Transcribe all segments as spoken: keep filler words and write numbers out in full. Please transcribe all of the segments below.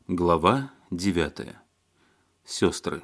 Глава девятая. Сестры.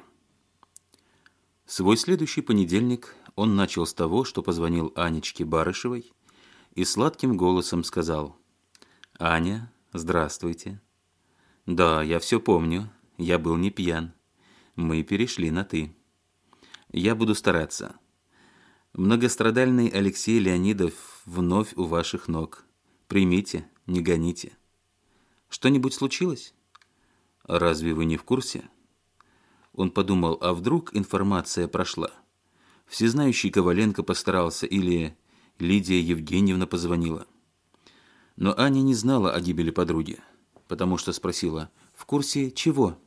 Свой следующий понедельник он начал с того, что позвонил Анечке Барышевой и сладким голосом сказал: «Аня, здравствуйте. Да, я все помню, я был не пьян. Мы перешли на «ты». Я буду стараться. Многострадальный Алексей Леонидов вновь у ваших ног. Примите, не гоните. Что-нибудь случилось? Разве вы не в курсе?» Он подумал, а вдруг информация прошла? Всезнающий Коваленко постарался или Лидия Евгеньевна позвонила. Но Аня не знала о гибели подруги, потому что спросила: «В курсе чего?»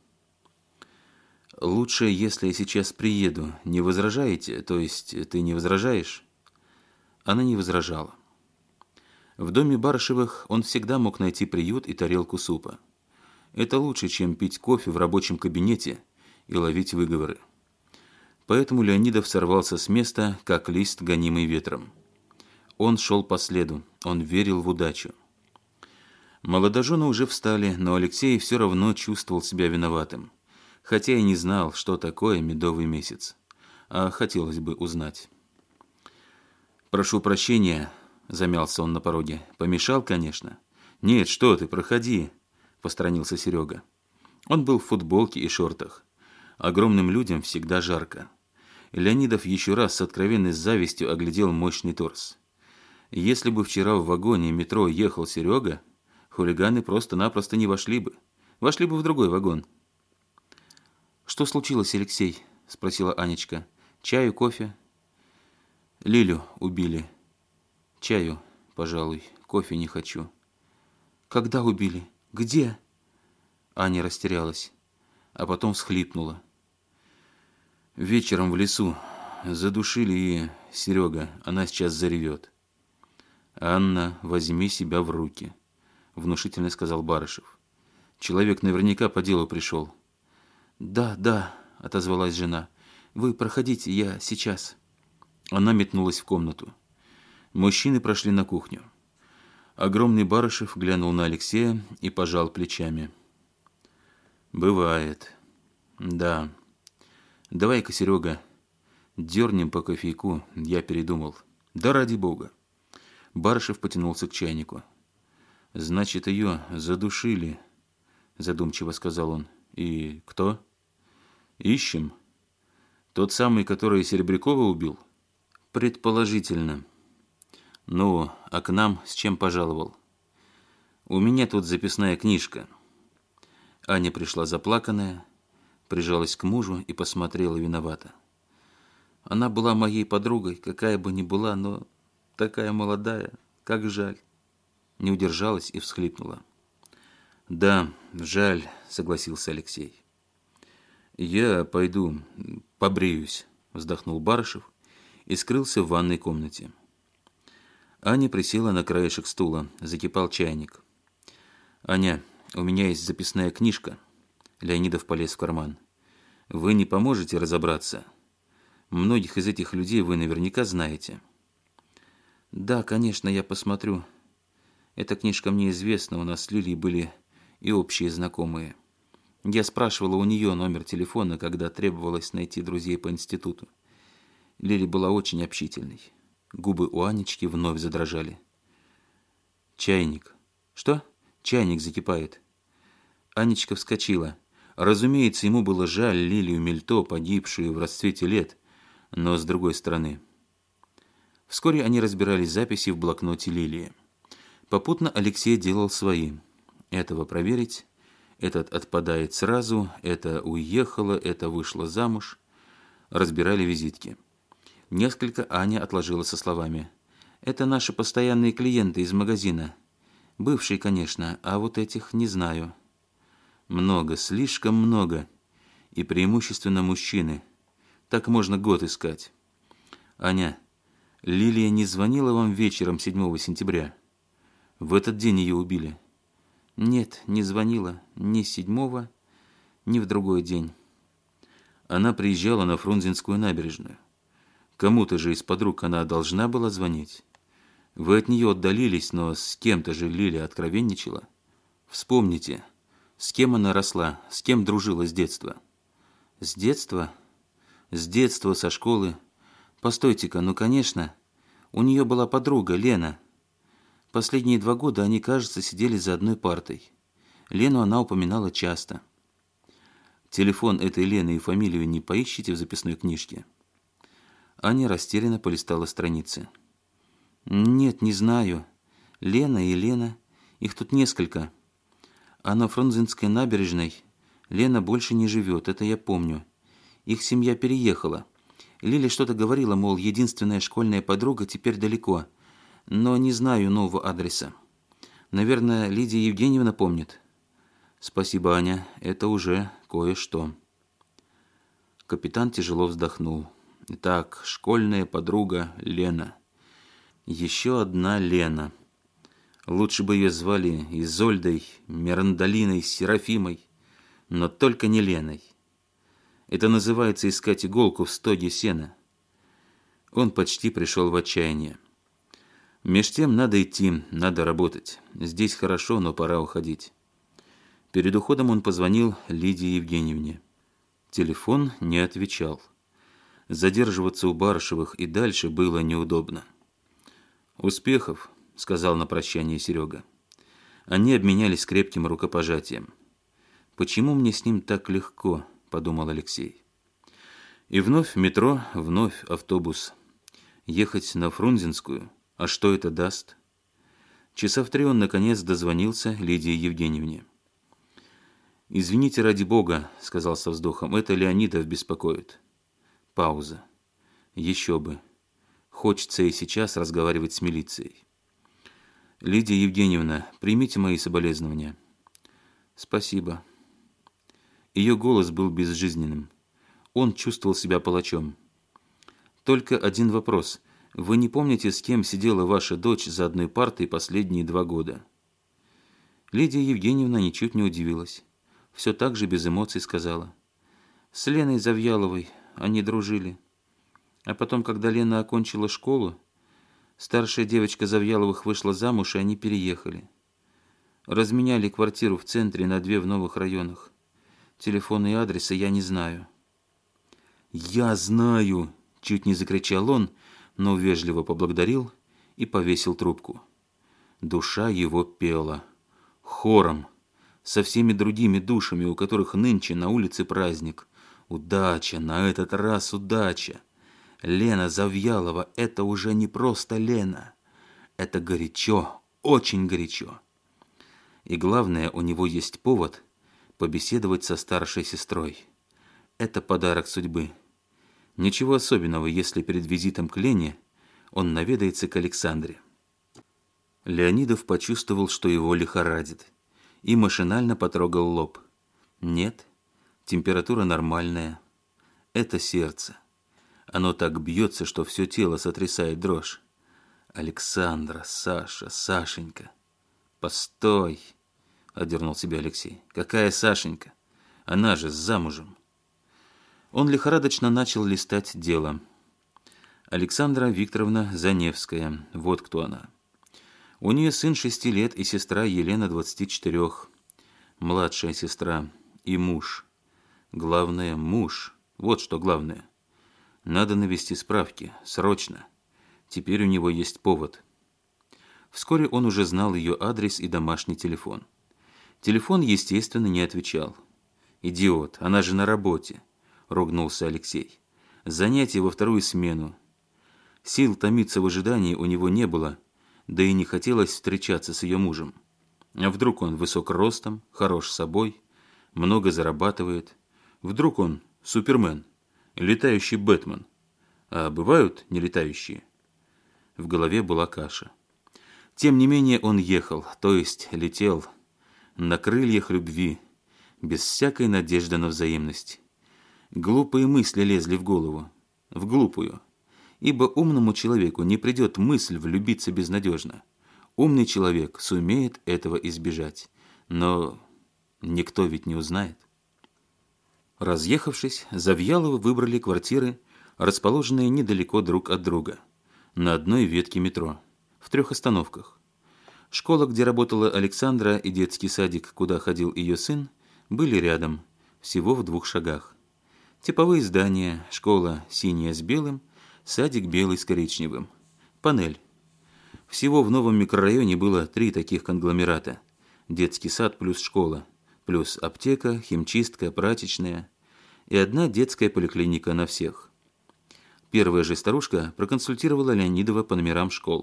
«Лучше, если я сейчас приеду, не возражаете? То есть ты не возражаешь?» Она не возражала. В доме Барышевых он всегда мог найти приют и тарелку супа. Это лучше, чем пить кофе в рабочем кабинете и ловить выговоры. Поэтому Леонидов сорвался с места, как лист, гонимый ветром. Он шел по следу, он верил в удачу. Молодожены уже встали, но Алексей все равно чувствовал себя виноватым, хотя и не знал, что такое медовый месяц, а хотелось бы узнать. «Прошу прощения», — замялся он на пороге. «Помешал, конечно?» «Нет, что ты, проходи», — посторонился Серега. Он был в футболке и шортах. Огромным людям всегда жарко. Леонидов еще раз с откровенной завистью оглядел мощный торс. Если бы вчера в вагоне метро ехал Серега, хулиганы просто-напросто не вошли бы. Вошли бы в другой вагон. «Что случилось, Алексей?» — спросила Анечка. «Чаю, кофе?» «Лилю убили. Чаю, пожалуй, кофе не хочу». «Когда убили? Где?» Аня растерялась, а потом всхлипнула. «Вечером в лесу. Задушили и... Серега, она сейчас заревет». «Анна, возьми себя в руки», — внушительно сказал Барышев. «Человек наверняка по делу пришел». «Да, да», — отозвалась жена. «Вы проходите, я сейчас». Она метнулась в комнату. Мужчины прошли на кухню. Огромный Барышев глянул на Алексея и пожал плечами. «Бывает. Да. Давай-ка, Серега, дернем по кофейку, я передумал. Да ради бога». Барышев потянулся к чайнику. «Значит, ее задушили», — задумчиво сказал он. «И кто?» «Ищем. Тот самый, который Серебрякова убил?» «Предположительно. Ну, а к нам с чем пожаловал?» «У меня тут записная книжка». Аня пришла заплаканная, прижалась к мужу и посмотрела виновато. «Она была моей подругой, какая бы ни была, но такая молодая, как жаль». Не удержалась и всхлипнула. «Да, жаль», — согласился Алексей. «Я пойду побреюсь», — вздохнул Барышев и скрылся в ванной комнате. Аня присела на краешек стула, закипал чайник. «Аня, у меня есть записная книжка». Леонидов полез в карман. «Вы не поможете разобраться? Многих из этих людей вы наверняка знаете». «Да, конечно, я посмотрю. Эта книжка мне известна, у нас с Лилией были и общие знакомые. Я спрашивала у нее номер телефона, когда требовалось найти друзей по институту. Лили была очень общительной». Губы у Анечки вновь задрожали. «Чайник». «Что?» «Чайник закипает». Анечка вскочила. Разумеется, ему было жаль Лилию Мельто, погибшую в расцвете лет, но с другой стороны. Вскоре они разбирали записи в блокноте Лилии. Попутно Алексей делал свои. Этого проверить, этот отпадает сразу, это уехала, это вышла замуж. Разбирали визитки. Несколько Аня отложила со словами: «Это наши постоянные клиенты из магазина. Бывшие, конечно, а вот этих не знаю». «Много, слишком много. И преимущественно мужчины. Так можно год искать». «Аня, Лилия не звонила вам вечером седьмого сентября? В этот день ее убили?» «Нет, не звонила. Ни седьмого, ни в другой день». Она приезжала на Фрунзенскую набережную. Кому-то же из подруг она должна была звонить. Вы от нее отдалились, но с кем-то же Лиля откровенничала. Вспомните, С кем она росла, с кем дружила с детства? С детства? С детства, со школы. Постойте-ка, ну, конечно, у нее была подруга, Лена. Последние два года они, кажется, сидели за одной партой. Лену она упоминала часто. Телефон этой Лены и фамилию не поищите в записной книжке? Аня растерянно полистала страницы. Нет, не знаю. Лена и Лена. Их тут несколько. А на Фрунзенской набережной Лена больше не живет, это я помню. Их семья переехала. Лиля что-то говорила, мол, единственная школьная подруга теперь далеко. Но не знаю нового адреса. Наверное, Лидия Евгеньевна помнит. Спасибо, Аня, это уже кое-что. Капитан тяжело вздохнул. Итак, школьная подруга Лена. Еще одна Лена. Лучше бы ее звали Изольдой, Мирандолиной, Серафимой, но только не Леной. Это называется искать иголку в стоге сена. Он почти пришел в отчаяние. Меж тем надо идти, надо работать. Здесь хорошо, но пора уходить. Перед уходом он позвонил Лидии Евгеньевне. Телефон не отвечал. Задерживаться у Барышевых и дальше было неудобно. «Успехов», — сказал на прощание Серега. Они обменялись крепким рукопожатием. «Почему мне с ним так легко?» — подумал Алексей. И вновь метро, вновь автобус. Ехать на Фрунзенскую? А что это даст? Часа в три он, наконец, дозвонился Лидии Евгеньевне. «Извините, ради бога», — сказал со вздохом, — «это Леонидов беспокоит». Пауза. Еще бы. Хочется и сейчас разговаривать с милицией. «Лидия Евгеньевна, примите мои соболезнования». «Спасибо». Ее голос был безжизненным. Он чувствовал себя палачом. «Только один вопрос. Вы не помните, с кем сидела ваша дочь за одной партой последние два года?» Лидия Евгеньевна ничуть не удивилась. Все так же без эмоций сказала. «С Леной Завьяловой они дружили. А потом, когда Лена окончила школу, старшая девочка Завьяловых вышла замуж, и они переехали. Разменяли квартиру в центре на две в новых районах. Телефона и адреса я не знаю». «Я знаю!» – чуть не закричал он, но вежливо поблагодарил и повесил трубку. Душа его пела. Хором, со всеми другими душами, у которых нынче на улице праздник. Удача, на этот раз удача. Лена Завьялова – это уже не просто Лена. Это горячо, очень горячо. И главное, у него есть повод побеседовать со старшей сестрой. Это подарок судьбы. Ничего особенного, если перед визитом к Лене он наведается к Александре. Леонидов почувствовал, что его лихорадит, и машинально потрогал лоб. Нет, температура нормальная. Это сердце. Оно так бьется, что все тело сотрясает дрожь. Александра, Саша, Сашенька. Постой, одернул себя Алексей. Какая Сашенька? Она же замужем. Он лихорадочно начал листать дело. Александра Викторовна Заневская. Вот кто она. У нее сын шести лет и сестра Елена двадцати четырех. Младшая сестра и муж. Главное, муж. Вот что главное. Надо навести справки. Срочно. Теперь у него есть повод. Вскоре он уже знал ее адрес и домашний телефон. Телефон, естественно, не отвечал. «Идиот, она же на работе», — ругнулся Алексей. «Занятие во вторую смену». Сил томиться в ожидании у него не было, да и не хотелось встречаться с ее мужем. А вдруг он высок ростом, хорош собой, много зарабатывает. Вдруг он супермен, летающий Бэтмен. А бывают нелетающие? В голове была каша. Тем не менее он ехал, то есть летел, на крыльях любви, без всякой надежды на взаимность. Глупые мысли лезли в голову, в глупую. Ибо умному человеку не придет мысль влюбиться безнадежно. Умный человек сумеет этого избежать, но никто ведь не узнает. Разъехавшись, Завьяловы выбрали квартиры, расположенные недалеко друг от друга, на одной ветке метро, в трех остановках. Школа, где работала Александра, и детский садик, куда ходил ее сын, были рядом, всего в двух шагах. Типовые здания, школа синяя с белым, садик белый с коричневым. Панель. Всего в новом микрорайоне было три таких конгломерата. Детский сад плюс школа, плюс аптека, химчистка, прачечная и одна детская поликлиника на всех. Первая же старушка проконсультировала Леонидова по номерам школ.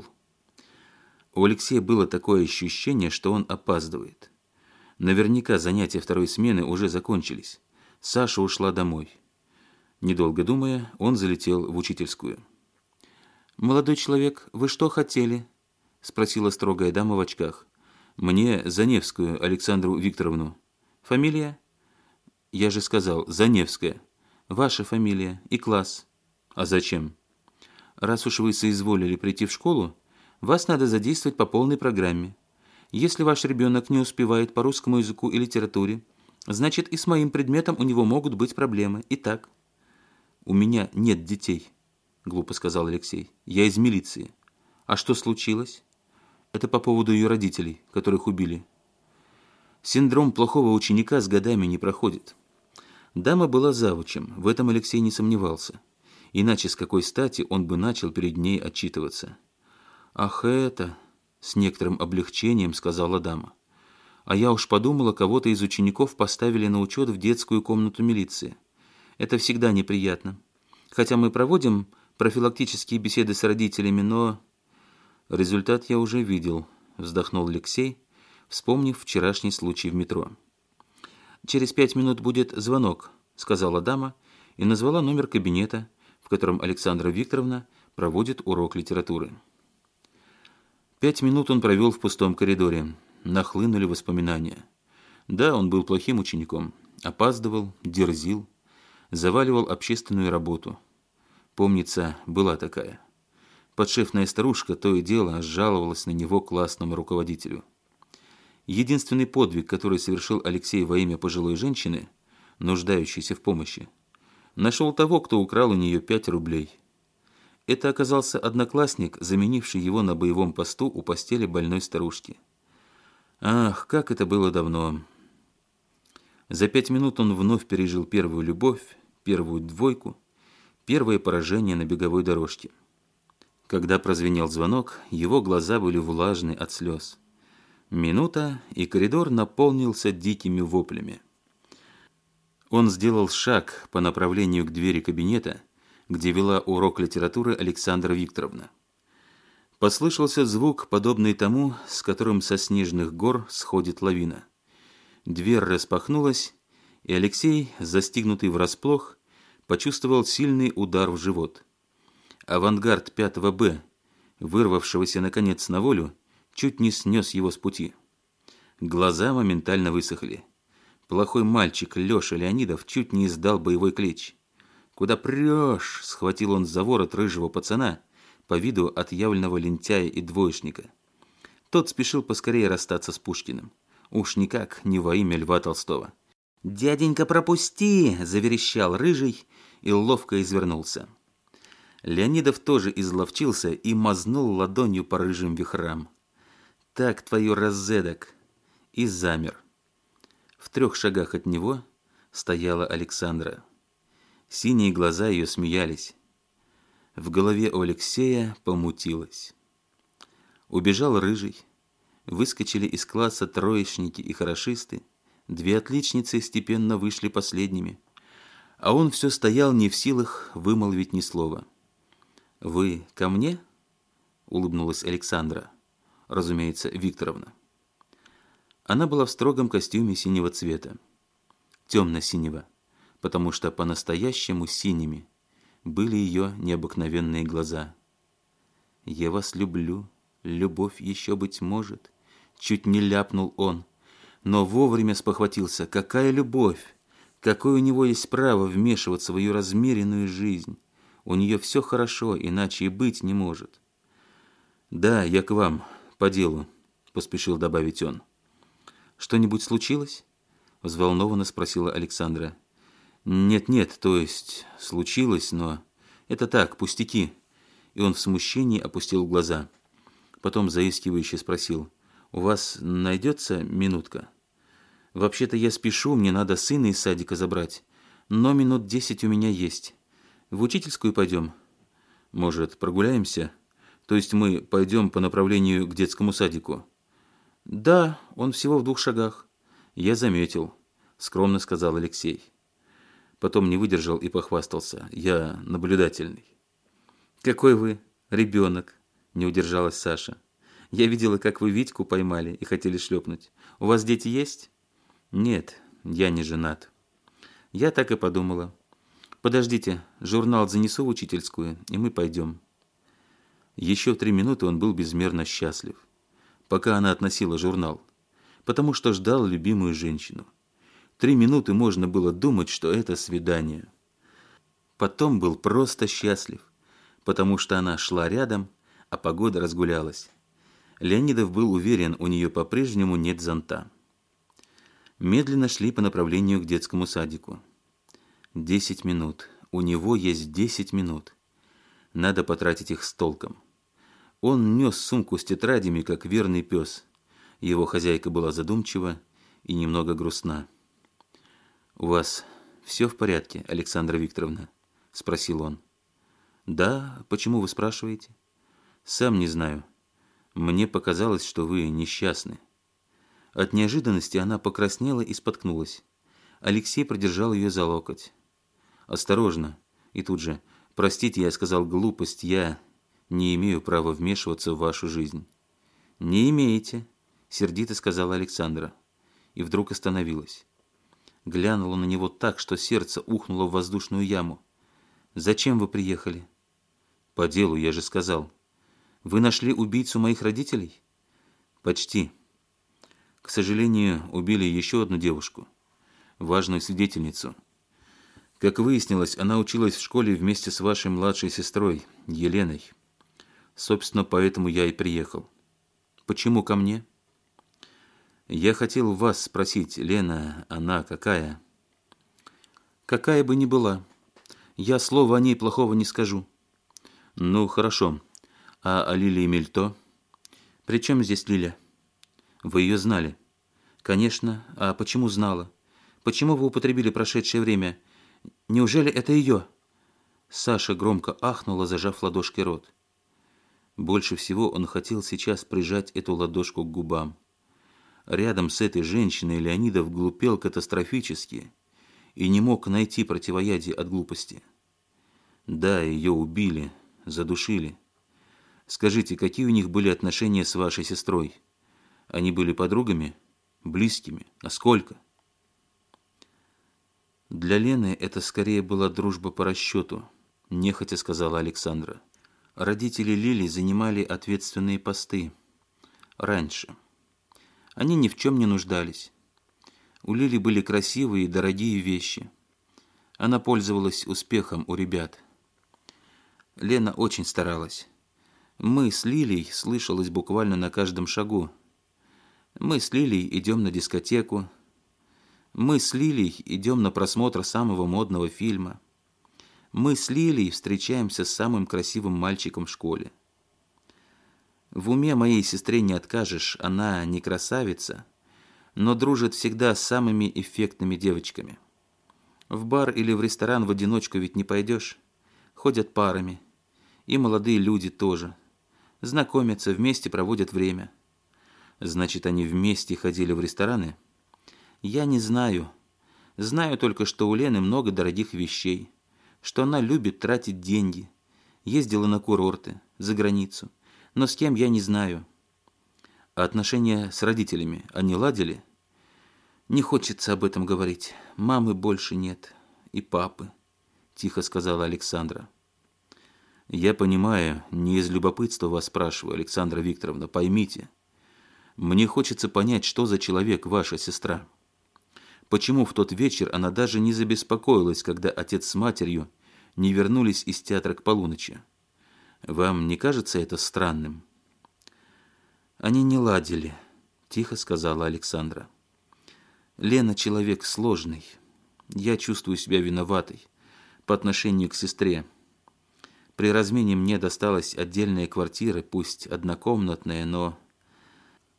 У Алексея было такое ощущение, что он опаздывает. Наверняка занятия второй смены уже закончились. Саша ушла домой. Недолго думая, он залетел в учительскую. «Молодой человек, вы что хотели?» – спросила строгая дама в очках. «Мне Заневскую Александру Викторовну». «Фамилия?» «Я же сказал, Заневская». «Ваша фамилия и класс». «А зачем?» «Раз уж вы соизволили прийти в школу, вас надо задействовать по полной программе. Если ваш ребенок не успевает по русскому языку и литературе, значит и с моим предметом у него могут быть проблемы. Итак». «У меня нет детей», – глупо сказал Алексей. «Я из милиции». «А что случилось?» «Это по поводу ее родителей, которых убили». Синдром плохого ученика с годами не проходит. Дама была завучем, в этом Алексей не сомневался. Иначе с какой стати он бы начал перед ней отчитываться? «Ах, это...» – с некоторым облегчением сказала дама. «А я уж подумала, кого-то из учеников поставили на учет в детскую комнату милиции. Это всегда неприятно. Хотя мы проводим профилактические беседы с родителями, но...» «Результат я уже видел», – вздохнул Алексей, вспомнив вчерашний случай в метро. «Через пять минут будет звонок», – сказала дама и назвала номер кабинета, в котором Александра Викторовна проводит урок литературы. Пять минут он провел в пустом коридоре. Нахлынули воспоминания. Да, он был плохим учеником. Опаздывал, дерзил, заваливал общественную работу. Помнится, была такая. Подшефная старушка то и дело жаловалась на него классному руководителю. Единственный подвиг, который совершил Алексей во имя пожилой женщины, нуждающейся в помощи, нашел того, кто украл у нее пять рублей. Это оказался одноклассник, заменивший его на боевом посту у постели больной старушки. Ах, как это было давно! За пять минут он вновь пережил первую любовь, первую двойку, первое поражение на беговой дорожке. Когда прозвенел звонок, его глаза были влажны от слез. Минута, и коридор наполнился дикими воплями. Он сделал шаг по направлению к двери кабинета, где вела урок литературы Александра Викторовна. Послышался звук, подобный тому, с которым со снежных гор сходит лавина. Дверь распахнулась, и Алексей, застигнутый врасплох, почувствовал сильный удар в живот. Авангард пятого Б, вырвавшегося наконец на волю, чуть не снес его с пути. Глаза моментально высохли. Плохой мальчик Леша Леонидов чуть не издал боевой клич. «Куда прешь?» – схватил он за ворот рыжего пацана, по виду отъявленного лентяя и двоечника. Тот спешил поскорее расстаться с Пушкиным. Уж никак не во имя Льва Толстого. «Дяденька, пропусти!» – заверещал рыжий и ловко извернулся. Леонидов тоже изловчился и мазнул ладонью по рыжим вихрам. «Так твою раззедок!» И замер. В трех шагах от него стояла Александра. Синие глаза ее смеялись. В голове у Алексея помутилось. Убежал рыжий. Выскочили из класса троечники и хорошисты. Две отличницы степенно вышли последними. А он все стоял не в силах вымолвить ни слова. «Вы ко мне?» — улыбнулась Александра. Разумеется, Викторовна. Она была в строгом костюме синего цвета. Темно-синего, потому что по-настоящему синими были ее необыкновенные глаза. «Я вас люблю, любовь еще быть может», — чуть не ляпнул он, но вовремя спохватился. Какая любовь? Какое у него есть право вмешиваться в ее размеренную жизнь? У нее все хорошо, иначе и быть не может. «Да, я к вам, по делу», — поспешил добавить он. «Что-нибудь случилось?» — взволнованно спросила Александра. «Нет-нет, то есть случилось, но это так, пустяки». И он в смущении опустил глаза. Потом заискивающе спросил: У вас найдется минутка? Вообще-то я спешу, мне надо сына из садика забрать, но минут десять у меня есть. В учительскую пойдем? Может, прогуляемся? То есть мы пойдем по направлению к детскому садику? Да, он всего в двух шагах. Я заметил, скромно сказал Алексей. Потом не выдержал и похвастался. Я наблюдательный. Какой вы ребенок, не удержалась Саша. Я видела, как вы Витьку поймали и хотели шлепнуть. У вас дети есть? Нет, я не женат. Я так и подумала. Подождите, журнал занесу в учительскую, и мы пойдем. Еще три минуты он был безмерно счастлив, пока она относила журнал, потому что ждал любимую женщину. Три минуты можно было думать, что это свидание. Потом был просто счастлив, потому что она шла рядом, а погода разгулялась. Леонидов был уверен, у нее по-прежнему нет зонта. Медленно шли по направлению к детскому садику. Десять минут. У него есть десять минут. Надо потратить их с толком. Он нес сумку с тетрадями, как верный пес. Его хозяйка была задумчива и немного грустна. «У вас все в порядке, Александра Викторовна?» – спросил он. «Да, почему вы спрашиваете?» «Сам не знаю. Мне показалось, что вы несчастны». От неожиданности она покраснела и споткнулась. Алексей продержал ее за локоть. «Осторожно!» И тут же: «Простите, я сказал глупость, я не имею права вмешиваться в вашу жизнь». «Не имеете», — сердито сказала Александра. И вдруг остановилась. Глянула на него так, что сердце ухнуло в воздушную яму. «Зачем вы приехали?» «По делу, я же сказал». «Вы нашли убийцу моих родителей?» «Почти. К сожалению, убили еще одну девушку, важную свидетельницу. Как выяснилось, она училась в школе вместе с вашей младшей сестрой, Еленой. Собственно, поэтому я и приехал». «Почему ко мне?» «Я хотел вас спросить, Лена, она какая?» «Какая бы ни была. Я слова о ней плохого не скажу». «Ну, хорошо. А о Лилии Мельто?» «При чем здесь Лиля?» «Вы ее знали?» «Конечно. А почему знала? Почему вы употребили прошедшее время? Неужели это ее?» Саша громко ахнула, зажав ладошкой рот. Больше всего он хотел сейчас прижать эту ладошку к губам. Рядом с этой женщиной Леонидов глупел катастрофически и не мог найти противоядие от глупости. Да, ее убили, задушили. Скажите, какие у них были отношения с вашей сестрой? Они были подругами? Близкими? А сколько? Для Лены это скорее была дружба по расчету, нехотя сказала Александра. Родители Лили занимали ответственные посты. Раньше. Они ни в чем не нуждались. У Лили были красивые и дорогие вещи. Она пользовалась успехом у ребят. Лена очень старалась. Мы с Лилей слышалось буквально на каждом шагу. Мы с Лилей идем на дискотеку. Мы с Лилей идем на просмотр самого модного фильма. Мы с Лилей встречаемся с самым красивым мальчиком в школе. В уме моей сестре не откажешь, она не красавица, но дружит всегда с самыми эффектными девочками. В бар или в ресторан в одиночку ведь не пойдешь. Ходят парами. И молодые люди тоже. Знакомятся, вместе проводят время. Значит, они вместе ходили в рестораны? Я не знаю. Знаю только, что у Лены много дорогих вещей, что она любит тратить деньги, ездила на курорты, за границу. Но с кем я не знаю. А отношения с родителями они ладили? Не хочется об этом говорить. Мамы больше нет. И папы, тихо сказала Александра. Я понимаю, не из любопытства вас спрашиваю, Александра Викторовна, поймите. Мне хочется понять, что за человек ваша сестра. Почему в тот вечер она даже не забеспокоилась, когда отец с матерью не вернулись из театра к полуночи? Вам не кажется это странным? Они не ладили, тихо сказала Александра. Лена человек сложный. Я чувствую себя виноватой по отношению к сестре. При размене мне досталась отдельная квартира, пусть однокомнатная, но...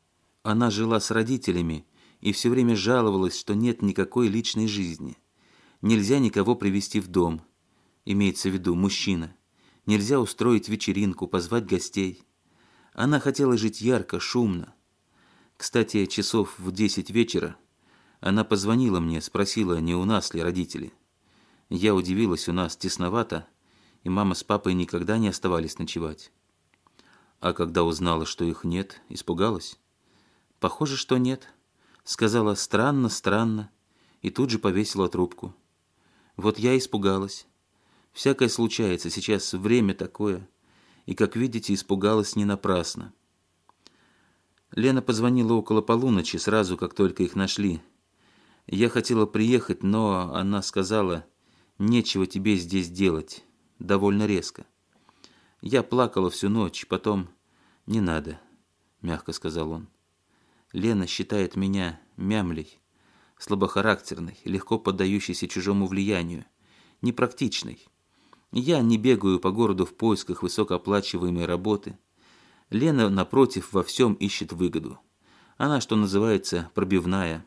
Она жила с родителями и все время жаловалась, что нет никакой личной жизни. Нельзя никого привести в дом, имеется в виду мужчина. Нельзя устроить вечеринку, позвать гостей. Она хотела жить ярко, шумно. Кстати, часов в десять вечера она позвонила мне, спросила, не у нас ли родители. Я удивилась, у нас тесновато, и мама с папой никогда не оставались ночевать. А когда узнала, что их нет, испугалась? Похоже, что нет. Сказала «странно, странно», и тут же повесила трубку. Вот я испугалась. Всякое случается, сейчас время такое, и, как видите, испугалась не напрасно. Лена позвонила около полуночи, сразу, как только их нашли. Я хотела приехать, но она сказала, нечего тебе здесь делать, довольно резко. Я плакала всю ночь, потом не надо, мягко сказал он. Лена считает меня мямлей, слабохарактерной, легко поддающейся чужому влиянию, непрактичной. Я не бегаю по городу в поисках высокооплачиваемой работы. Лена, напротив, во всем ищет выгоду. Она, что называется, пробивная.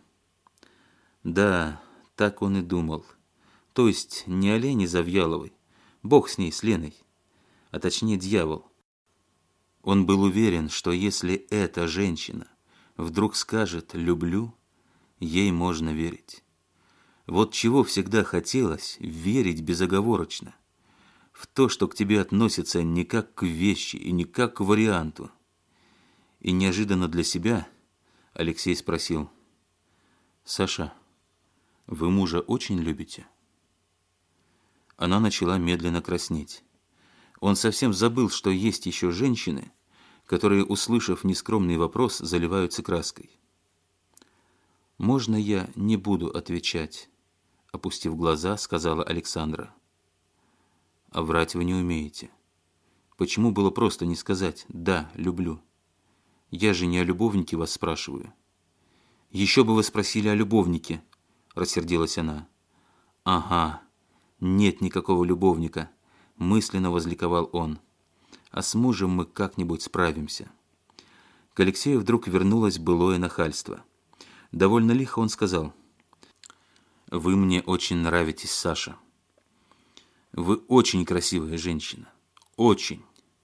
Да, так он и думал. То есть не о Лене Завьяловой, бог с ней, с Леной, а точнее дьявол. Он был уверен, что если эта женщина вдруг скажет «люблю», ей можно верить. Вот чего всегда хотелось верить безоговорочно. В то, что к тебе относятся не как к вещи и не как к варианту. И неожиданно для себя Алексей спросил: «Саша, вы мужа очень любите?» Она начала медленно краснеть. Он совсем забыл, что есть еще женщины, которые, услышав нескромный вопрос, заливаются краской. «Можно я не буду отвечать?» Опустив глаза, сказала Александра. «А врать вы не умеете. Почему было просто не сказать «да, люблю»? Я же не о любовнике вас спрашиваю». «Еще бы вы спросили о любовнике», — рассердилась она. «Ага, нет никакого любовника», — мысленно возликовал он. «А с мужем мы как-нибудь справимся». К Алексею вдруг вернулось былое нахальство. Довольно лихо он сказал: «Вы мне очень нравитесь, Саша. Вы очень красивая женщина. Очень.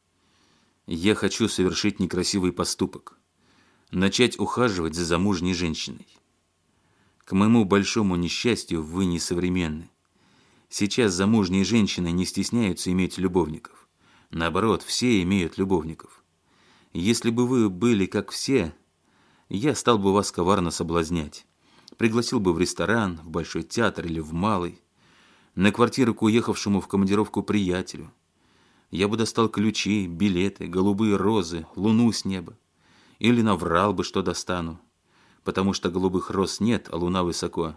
Я хочу совершить некрасивый поступок. Начать ухаживать за замужней женщиной. К моему большому несчастью, вы несовременны. Сейчас замужние женщины не стесняются иметь любовников. Наоборот, все имеют любовников. Если бы вы были как все, я стал бы вас коварно соблазнять. Пригласил бы в ресторан, в большой театр или в малый, на квартиру к уехавшему в командировку приятелю. Я бы достал ключи, билеты, голубые розы, луну с неба. Или наврал бы, что достану, потому что голубых роз нет, а луна высоко.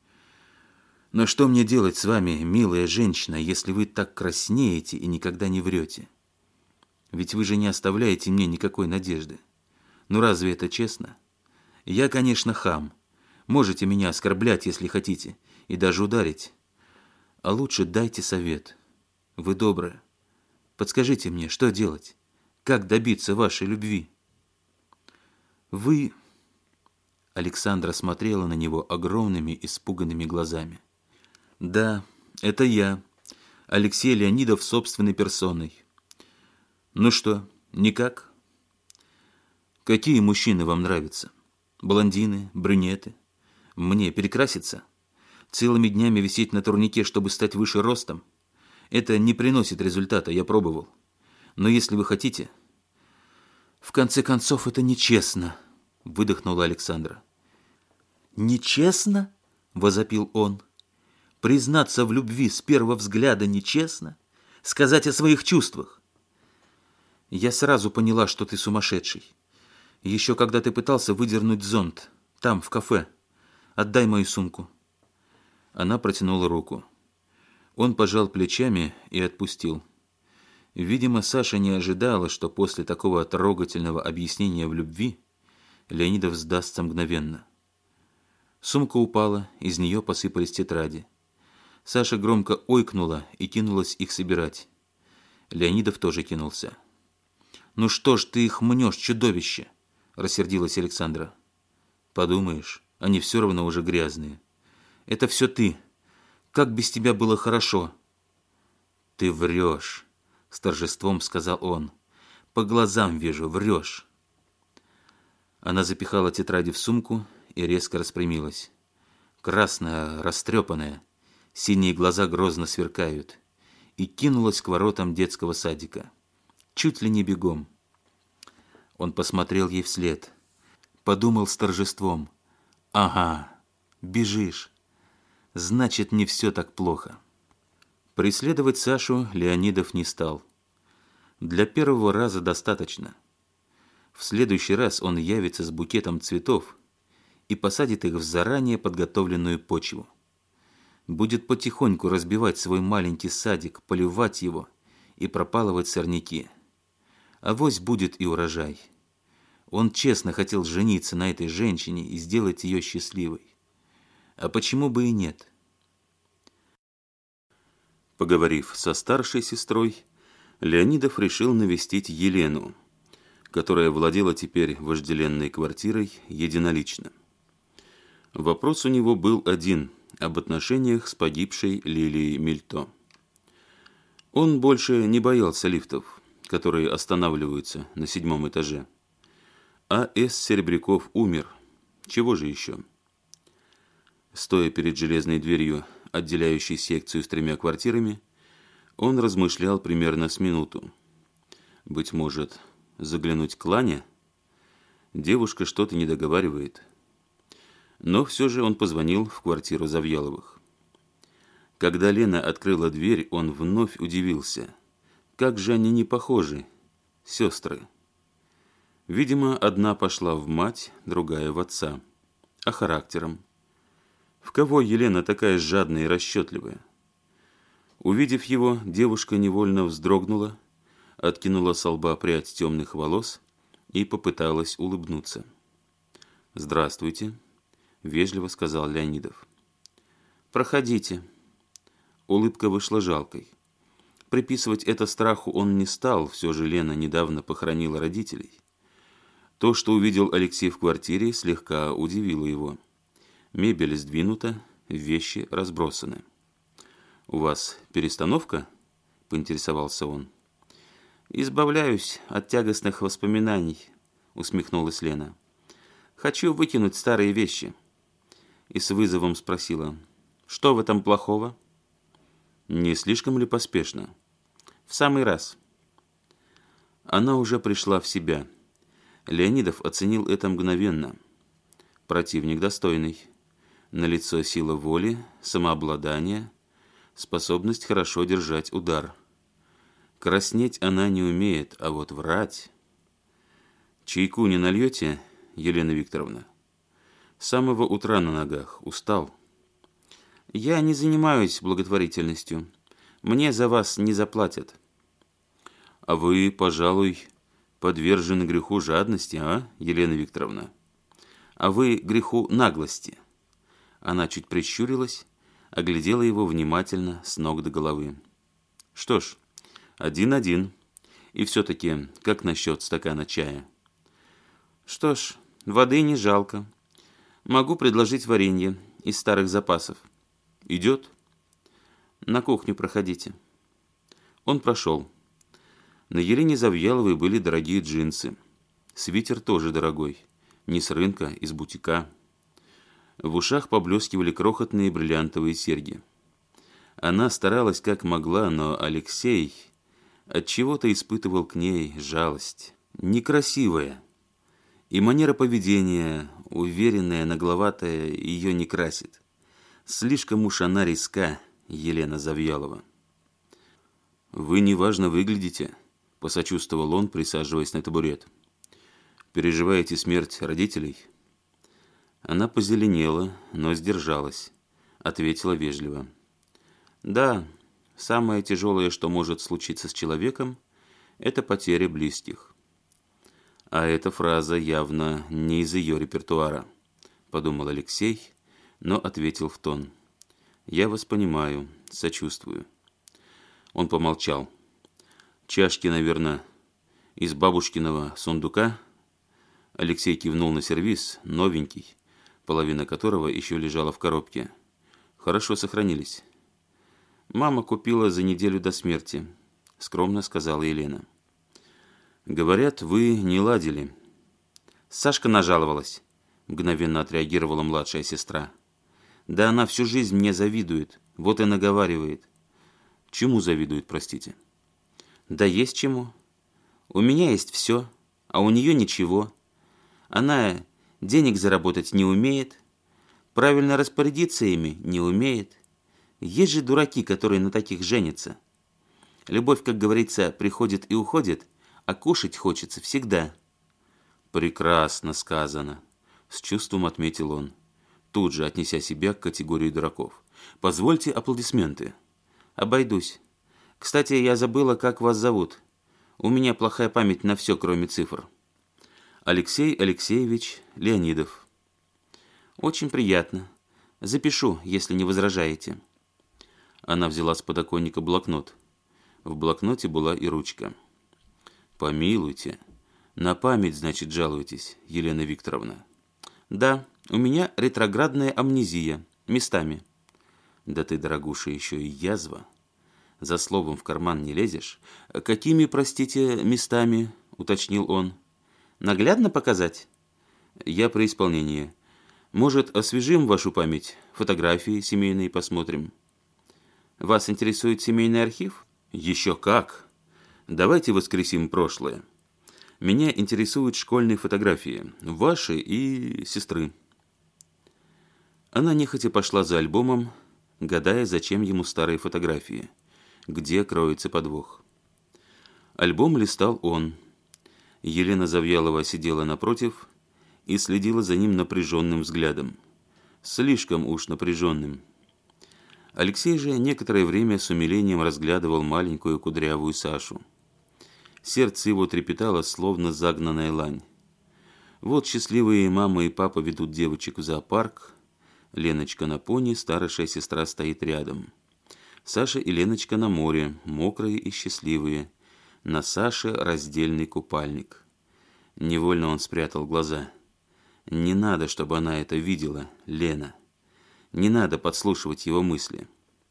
Но что мне делать с вами, милая женщина, если вы так краснеете и никогда не врете? Ведь вы же не оставляете мне никакой надежды. Ну разве это честно? Я, конечно, хам. Можете меня оскорблять, если хотите, и даже ударить. А лучше дайте совет. Вы добрая. Подскажите мне, что делать? Как добиться вашей любви?» «Вы...» Александра смотрела на него огромными испуганными глазами. «Да, это я, Алексей Леонидов собственной персоной. Ну что, никак? Какие мужчины вам нравятся? Блондины, брюнеты? Мне перекраситься? Целыми днями висеть на турнике, чтобы стать выше ростом? Это не приносит результата, я пробовал. Но если вы хотите...» «В конце концов, это нечестно», — выдохнула Александра. «Нечестно?» — возопил он. «Признаться в любви с первого взгляда нечестно? Сказать о своих чувствах?» «Я сразу поняла, что ты сумасшедший. Еще когда ты пытался выдернуть зонт, там, в кафе. Отдай мою сумку». Она протянула руку. Он пожал плечами и отпустил. Видимо, Саша не ожидала, что после такого трогательного объяснения в любви Леонидов сдастся мгновенно. Сумка упала, из нее посыпались тетради. Саша громко ойкнула и кинулась их собирать. Леонидов тоже кинулся. «Ну что ж ты их мнешь, чудовище?» – рассердилась Александра. «Подумаешь, они все равно уже грязные. Это все ты. Как без тебя было хорошо!» «Ты врешь!» – с торжеством сказал он. «По глазам вижу, врешь!» Она запихала тетради в сумку и резко распрямилась. Красная, растрепанная, синие глаза грозно сверкают, и кинулась к воротам детского садика. Чуть ли не бегом. Он посмотрел ей вслед. Подумал с торжеством. «Ага, бежишь. Значит, не все так плохо». Преследовать Сашу Леонидов не стал. Для первого раза достаточно. В следующий раз он явится с букетом цветов и посадит их в заранее подготовленную почву. Будет потихоньку разбивать свой маленький садик, поливать его и пропалывать сорняки. Авось будет и урожай. Он честно хотел жениться на этой женщине и сделать ее счастливой. А почему бы и нет? Поговорив со старшей сестрой, Леонидов решил навестить Елену, которая владела теперь вожделенной квартирой единолично. Вопрос у него был один – об отношениях с погибшей Лилией Мильто. Он больше не боялся лифтов, которые останавливаются на седьмом этаже. А С. Серебряков умер. Чего же еще? Стоя перед железной дверью, отделяющей секцию с тремя квартирами, он размышлял примерно с минуту. Быть может, заглянуть к Лане? Девушка что-то не договаривает. Но все же он позвонил в квартиру Завьяловых. Когда Лена открыла дверь, он вновь удивился. Как же они не похожи, сестры. Видимо, одна пошла в мать, другая в отца. А характером? В кого Елена такая жадная и расчетливая? Увидев его, девушка невольно вздрогнула, откинула со лба прядь темных волос и попыталась улыбнуться. «Здравствуйте», – вежливо сказал Леонидов. «Проходите». Улыбка вышла жалкой. Приписывать это страху он не стал, все же Лена недавно похоронила родителей. То, что увидел Алексей в квартире, слегка удивило его. Мебель сдвинута, вещи разбросаны. «У вас перестановка?» – поинтересовался он. «Избавляюсь от тягостных воспоминаний», – усмехнулась Лена. «Хочу выкинуть старые вещи». И с вызовом спросила: «Что в этом плохого?» «Не слишком ли поспешно?» «В самый раз». Она уже пришла в себя. Леонидов оценил это мгновенно. Противник достойный. Налицо сила воли, самообладание, способность хорошо держать удар. Краснеть она не умеет, а вот врать... «Чайку не нальете, Елена Викторовна?» «С самого утра на ногах. Устал». «Я не занимаюсь благотворительностью. Мне за вас не заплатят». «А вы, пожалуй, подвержены греху жадности, а, Елена Викторовна?» «А вы греху наглости». Она чуть прищурилась, оглядела его внимательно с ног до головы. «Что ж, один-один. И все-таки, как насчет стакана чая?» «Что ж, воды не жалко. Могу предложить варенье из старых запасов». «Идет?» «На кухню проходите». Он прошел. На Елене Завьяловой были дорогие джинсы. Свитер тоже дорогой. Не с рынка, из бутика. В ушах поблескивали крохотные бриллиантовые серьги. Она старалась как могла, но Алексей отчего-то испытывал к ней жалость. Некрасивая. И манера поведения, уверенная, нагловатая, ее не красит. Слишком уж она резка, Елена Завьялова. «Вы неважно выглядите», – посочувствовал он, присаживаясь на табурет. «Переживаете смерть родителей?» Она позеленела, но сдержалась, ответила вежливо. «Да, самое тяжелое, что может случиться с человеком, это потеря близких». А эта фраза явно не из ее репертуара, подумал Алексей, но ответил в тон. «Я вас понимаю, сочувствую». Он помолчал. «Чашки, наверное, из бабушкиного сундука?» Алексей кивнул на сервиз, новенький, половина которого еще лежала в коробке. Хорошо сохранились. «Мама купила за неделю до смерти», — скромно сказала Елена. «Говорят, вы не ладили». «Сашка нажаловалась», — мгновенно отреагировала младшая сестра. «Да она всю жизнь мне завидует, вот и наговаривает». «Чему завидует, простите?» «Да есть чему. У меня есть все, а у нее ничего. Она денег заработать не умеет, правильно распорядиться ими не умеет. Есть же дураки, которые на таких женятся. Любовь, как говорится, приходит и уходит, а кушать хочется всегда». «Прекрасно сказано», — с чувством отметил он, тут же отнеся себя к категории дураков. «Позвольте аплодисменты». «Обойдусь. Кстати, я забыла, как вас зовут. У меня плохая память на все, кроме цифр». «Алексей Алексеевич Леонидов». «Очень приятно. Запишу, если не возражаете». Она взяла с подоконника блокнот. В блокноте была и ручка. «Помилуйте. На память, значит, жалуетесь, Елена Викторовна?» «Да, у меня ретроградная амнезия. Местами». «Да ты, дорогуша, еще и язва. За словом в карман не лезешь». «Какими, простите, местами?» — уточнил он. «Наглядно показать?» «Я при исполнении. Может, освежим вашу память? Фотографии семейные посмотрим». «Вас интересует семейный архив?» «Еще как! Давайте воскресим прошлое. Меня интересуют школьные фотографии, ваши и сестры». Она нехотя пошла за альбомом, гадая, зачем ему старые фотографии, где кроется подвох. Альбом листал он. Елена Завьялова сидела напротив и следила за ним напряженным взглядом. Слишком уж напряженным. Алексей же некоторое время с умилением разглядывал маленькую кудрявую Сашу. Сердце его трепетало, словно загнанная лань. Вот счастливые мама и папа ведут девочек в зоопарк. Леночка на пони, старшая сестра стоит рядом. Саша и Леночка на море, мокрые и счастливые. На Саше раздельный купальник. Невольно он спрятал глаза. Не надо, чтобы она это видела, Лена. Не надо подслушивать его мысли.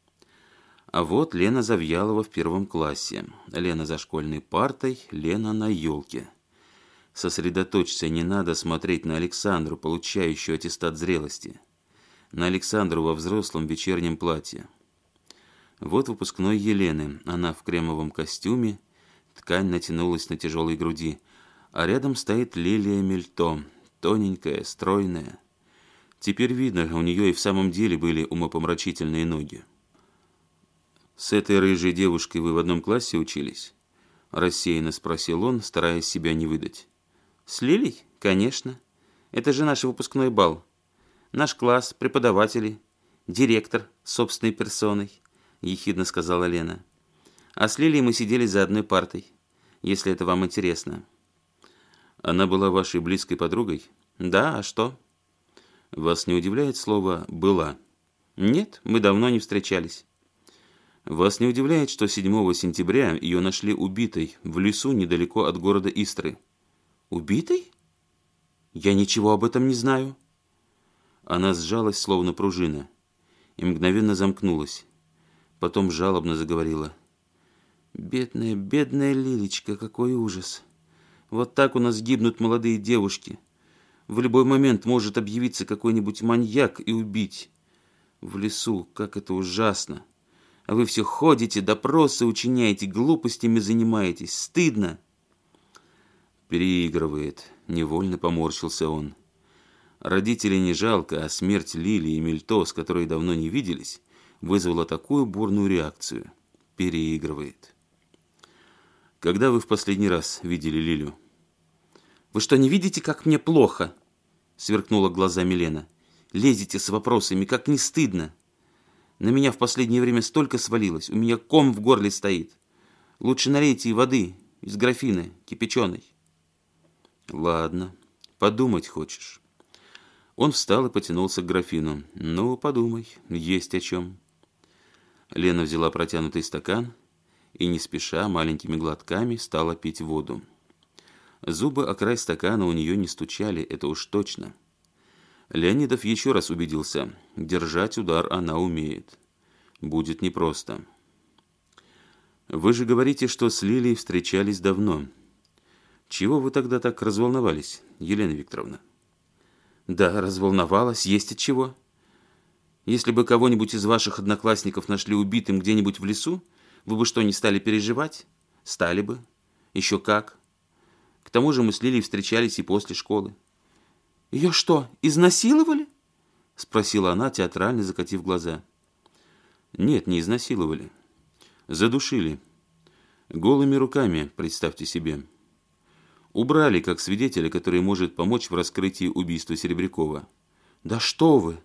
А вот Лена Завьялова в первом классе. Лена за школьной партой, Лена на елке. Сосредоточься, не надо смотреть на Александру, получающую аттестат зрелости. На Александру во взрослом вечернем платье. Вот выпускной Елены. Она в кремовом костюме, ткань натянулась на тяжелой груди, а рядом стоит Лилия Мельто, тоненькая, стройная. Теперь видно, у нее и в самом деле были умопомрачительные ноги. «С этой рыжей девушкой вы в одном классе учились?» – рассеянно спросил он, стараясь себя не выдать. «С Лилей? Конечно. Это же наш выпускной бал. Наш класс, преподаватели, директор собственной персоной», – ехидно сказала Лена. «А с Лилей мы сидели за одной партой, если это вам интересно». «Она была вашей близкой подругой?» «Да, а что?» «Вас не удивляет слово «была»?» «Нет, мы давно не встречались». «Вас не удивляет, что седьмого сентября ее нашли убитой в лесу недалеко от города Истры?» «Убитой? Я ничего об этом не знаю». Она сжалась, словно пружина, и мгновенно замкнулась. Потом жалобно заговорила. «Бедная, бедная Лилечка, какой ужас! Вот так у нас гибнут молодые девушки. В любой момент может объявиться какой-нибудь маньяк и убить. В лесу, как это ужасно! А вы все ходите, допросы учиняете, глупостями занимаетесь. Стыдно!» «Переигрывает», — невольно поморщился он. Родителей не жалко, а смерть Лилии и Мельто, с которой давно не виделись, вызвала такую бурную реакцию. Переигрывает. «Когда вы в последний раз видели Лилю?» «Вы что, не видите, как мне плохо?» — сверкнула глазами Лена. «Лезете с вопросами, как не стыдно. На меня в последнее время столько свалилось, у меня ком в горле стоит. Лучше налейте и воды из графина, кипяченой». «Ладно, подумать хочешь». Он встал и потянулся к графину. «Ну, подумай, есть о чем». Лена взяла протянутый стакан и, не спеша, маленькими глотками стала пить воду. Зубы о край стакана у нее не стучали, это уж точно. Леонидов еще раз убедился, держать удар она умеет. Будет непросто. Вы же говорите, что с Лилией встречались давно. Чего вы тогда так разволновались, Елена Викторовна? Да, разволновалась, есть от чего. Если бы кого-нибудь из ваших одноклассников нашли убитым где-нибудь в лесу, вы бы что, не стали переживать? Стали бы. Еще как. К тому же мы с Лилией встречались и после школы. Ее что, изнасиловали? Спросила она, театрально закатив глаза. Нет, не изнасиловали. Задушили. Голыми руками, представьте себе. Убрали как свидетеля, который может помочь в раскрытии убийства Серебрякова. Да что вы!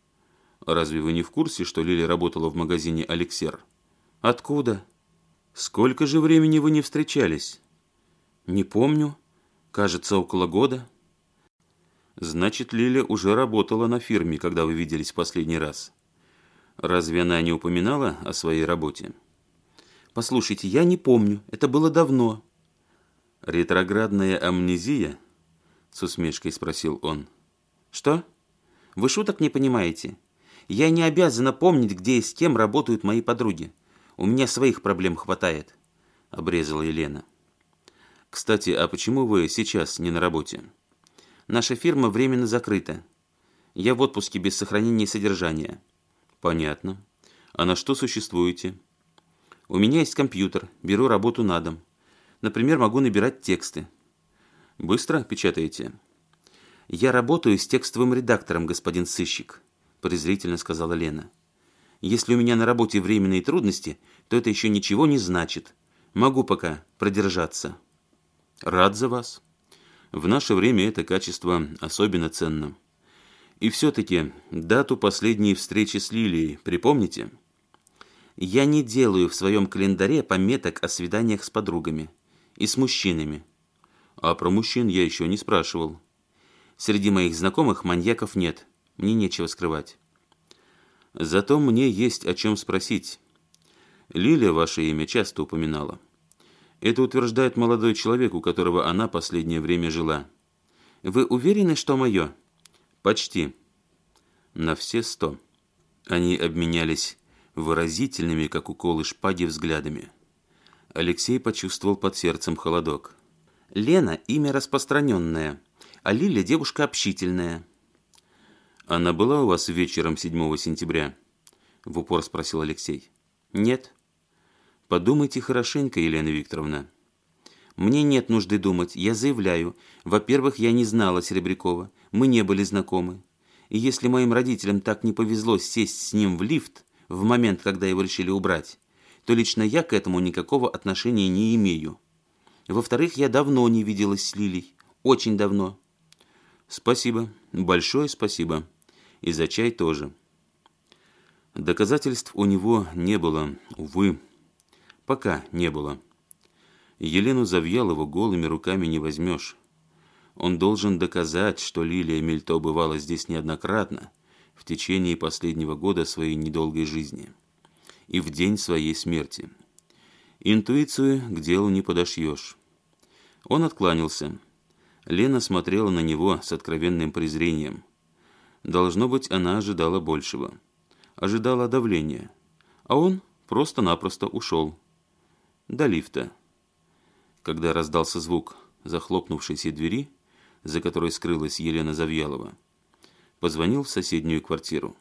Разве вы не в курсе, что Лиля работала в магазине «Алексер»? Откуда? Сколько же времени вы не встречались? Не помню. Кажется, около года. Значит, Лиля уже работала на фирме, когда вы виделись в последний раз. Разве она не упоминала о своей работе? Послушайте, я не помню. Это было давно. Ретроградная амнезия? С усмешкой спросил он. Что? Вы шуток не понимаете? Я не обязана помнить, где и с кем работают мои подруги. У меня своих проблем хватает, обрезала Елена. Кстати, а почему вы сейчас не на работе? Наша фирма временно закрыта. Я в отпуске без сохранения содержания. Понятно. А на что существуете? У меня есть компьютер, беру работу на дом. Например, могу набирать тексты. Быстро печатаете? Я работаю с текстовым редактором, господин сыщик, презрительно сказала Лена. Если у меня на работе временные трудности, то это еще ничего не значит. Могу пока продержаться. Рад за вас. В наше время это качество особенно ценно. И все-таки дату последней встречи с Лилией припомните? Я не делаю в своем календаре пометок о свиданиях с подругами и с мужчинами. А про мужчин я еще не спрашивал. Среди моих знакомых маньяков нет, мне нечего скрывать. Зато мне есть о чем спросить. Лиля ваше имя часто упоминала. Это утверждает молодой человек, у которого она последнее время жила. Вы уверены, что мое? Почти. На все сто. Они обменялись выразительными, как уколы шпаги, взглядами. Алексей почувствовал под сердцем холодок. Лена – имя распространенное, а Лиля – девушка общительная. Она была у вас вечером седьмого сентября? В упор спросил Алексей. Нет. Подумайте хорошенько, Елена Викторовна. Мне нет нужды думать, я заявляю. Во-первых, я не знала Серебрякова, мы не были знакомы. И если моим родителям так не повезло сесть с ним в лифт в момент, когда его решили убрать, то лично я к этому никакого отношения не имею. Во-вторых, я давно не виделась с Лилей, очень давно. Спасибо, большое спасибо. И за чай тоже. Доказательств у него не было, увы. Пока не было. Елену Завьялову голыми руками не возьмешь. Он должен доказать, что Лилия Мельто бывала здесь неоднократно в течение последнего года своей недолгой жизни и в день своей смерти. Интуицию к делу не подошьешь. Он откланялся. Лена смотрела на него с откровенным презрением. Должно быть, она ожидала большего. Ожидала давления. А он просто-напросто ушел. До лифта. Когда раздался звук захлопнувшейся двери, за которой скрылась Елена Завьялова, позвонил в соседнюю квартиру.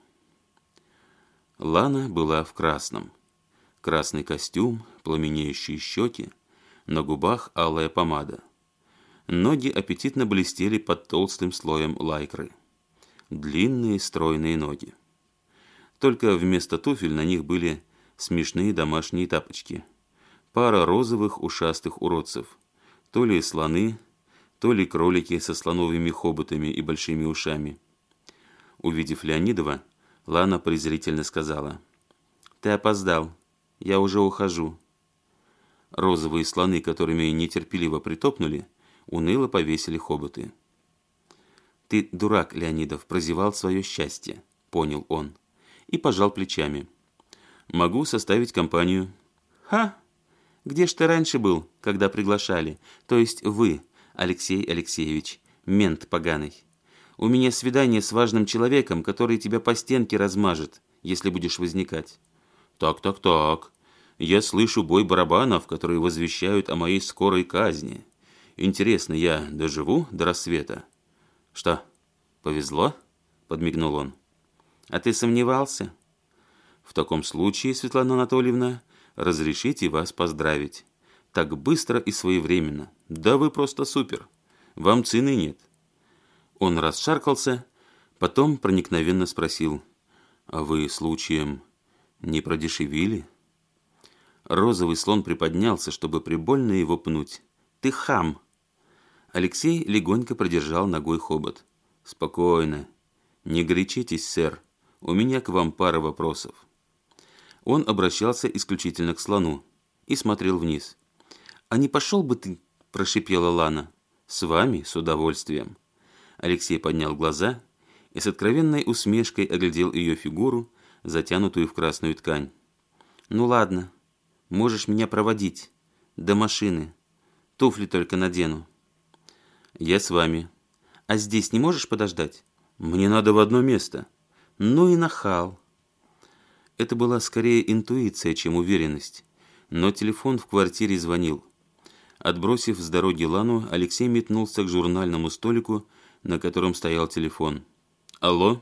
Лана была в красном. Красный костюм, пламенеющие щеки, на губах алая помада. Ноги аппетитно блестели под толстым слоем лайкры. Длинные стройные ноги. Только вместо туфель на них были смешные домашние тапочки. Пара розовых ушастых уродцев. То ли слоны, то ли кролики со слоновыми хоботами и большими ушами. Увидев Леонидова, Лана презрительно сказала: «Ты опоздал, я уже ухожу». Розовые слоны, которыми нетерпеливо притопнули, уныло повесили хоботы. «Ты, дурак, Леонидов, прозевал свое счастье», — понял он, и пожал плечами. «Могу составить компанию». «Ха! Где ж ты раньше был, когда приглашали? То есть вы, Алексей Алексеевич, мент поганый. У меня свидание с важным человеком, который тебя по стенке размажет, если будешь возникать. Так, так, так. Я слышу бой барабанов, которые возвещают о моей скорой казни. Интересно, я доживу до рассвета? Что, повезло? Подмигнул он. А ты сомневался? В таком случае, Светлана Анатольевна, разрешите вас поздравить. Так быстро и своевременно. Да вы просто супер. Вам цены нет. Он расшаркался, потом проникновенно спросил. А вы, случаем, не продешевили? Розовый слон приподнялся, чтобы прибольно его пнуть. Ты хам! Алексей легонько продержал ногой хобот. Спокойно. Не горячитесь, сэр. У меня к вам пара вопросов. Он обращался исключительно к слону и смотрел вниз. «А не пошел бы ты?» – прошипела Лана. «С вами, с удовольствием». Алексей поднял глаза и с откровенной усмешкой оглядел ее фигуру, затянутую в красную ткань. «Ну ладно, можешь меня проводить. До машины. Туфли только надену». «Я с вами». «А здесь не можешь подождать?» «Мне надо в одно место». «Ну и нахал». Это была скорее интуиция, чем уверенность. Но телефон в квартире звонил. Отбросив с дороги Лану, Алексей метнулся к журнальному столику, на котором стоял телефон. «Алло?»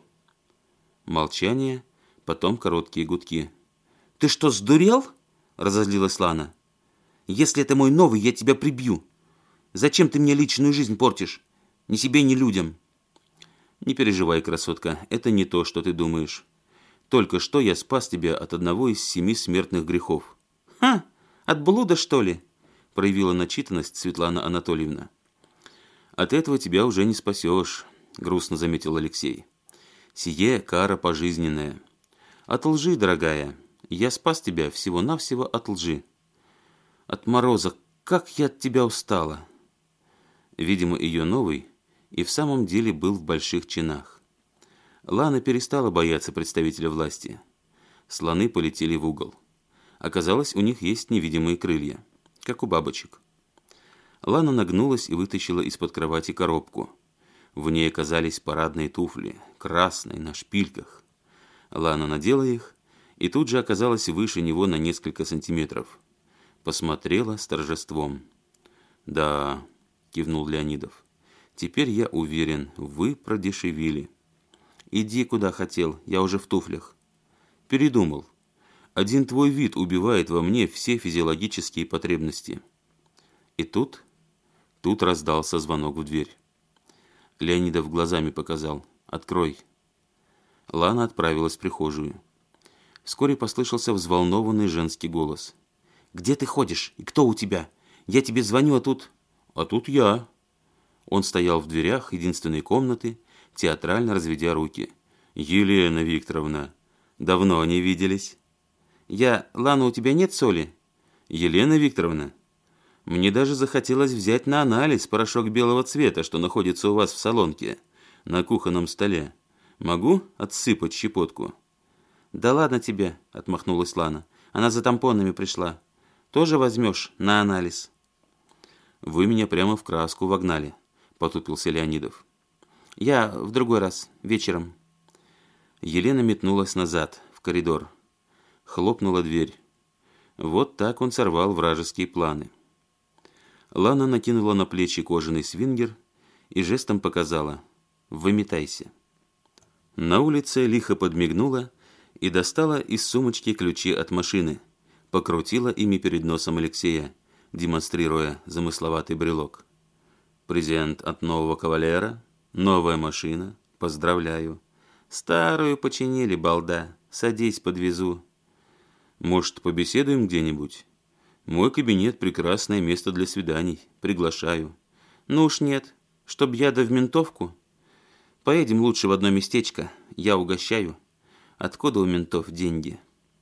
Молчание, потом короткие гудки. «Ты что, сдурел?» – разозлилась Лана. «Если это мой новый, я тебя прибью. Зачем ты мне личную жизнь портишь? Ни себе, ни людям». «Не переживай, красотка, это не то, что ты думаешь. Только что я спас тебя от одного из семи смертных грехов». «Ха! От блуда, что ли?» – проявила начитанность Светлана Анатольевна. «От этого тебя уже не спасешь», – грустно заметил Алексей. «Сие кара пожизненная. От лжи, дорогая. Я спас тебя всего-навсего от лжи. От мороза. Как я от тебя устала». Видимо, ее новый и в самом деле был в больших чинах. Лана перестала бояться представителя власти. Слоны полетели в угол. Оказалось, у них есть невидимые крылья, как у бабочек. Лана нагнулась и вытащила из-под кровати коробку. В ней оказались парадные туфли, красные, на шпильках. Лана надела их и тут же оказалась выше него на несколько сантиметров. Посмотрела с торжеством. «Да», – кивнул Леонидов, – «теперь я уверен, вы продешевили». «Иди куда хотел, я уже в туфлях». «Передумал. Один твой вид убивает во мне все физиологические потребности». И тут, тут раздался звонок в дверь. Леонидов глазами показал. «Открой». Лана отправилась в прихожую. Вскоре послышался взволнованный женский голос. «Где ты ходишь? И кто у тебя? Я тебе звоню, а тут...» «А тут я». Он стоял в дверях единственной комнаты, театрально разведя руки. «Елена Викторовна, давно не виделись». «Я... Лана, у тебя нет соли?» «Елена Викторовна, мне даже захотелось взять на анализ порошок белого цвета, что находится у вас в салонке, на кухонном столе. Могу отсыпать щепотку?» «Да ладно тебе», — отмахнулась Лана. «Она за тампонами пришла. Тоже возьмешь на анализ?» «Вы меня прямо в краску вогнали», — потупился Леонидов. «Я в другой раз, вечером». Елена метнулась назад, в коридор. Хлопнула дверь. Вот так он сорвал вражеские планы. Лана накинула на плечи кожаный свингер и жестом показала: «Выметайся». На улице лихо подмигнула и достала из сумочки ключи от машины, покрутила ими перед носом Алексея, демонстрируя замысловатый брелок. «Презент от нового кавалера, новая машина, поздравляю. Старую починили, балда, садись, подвезу. Может, побеседуем где-нибудь? Мой кабинет – прекрасное место для свиданий, приглашаю». «Ну уж нет, чтоб я да в ментовку. Поедем лучше в одно местечко, я угощаю. Откуда у ментов деньги?»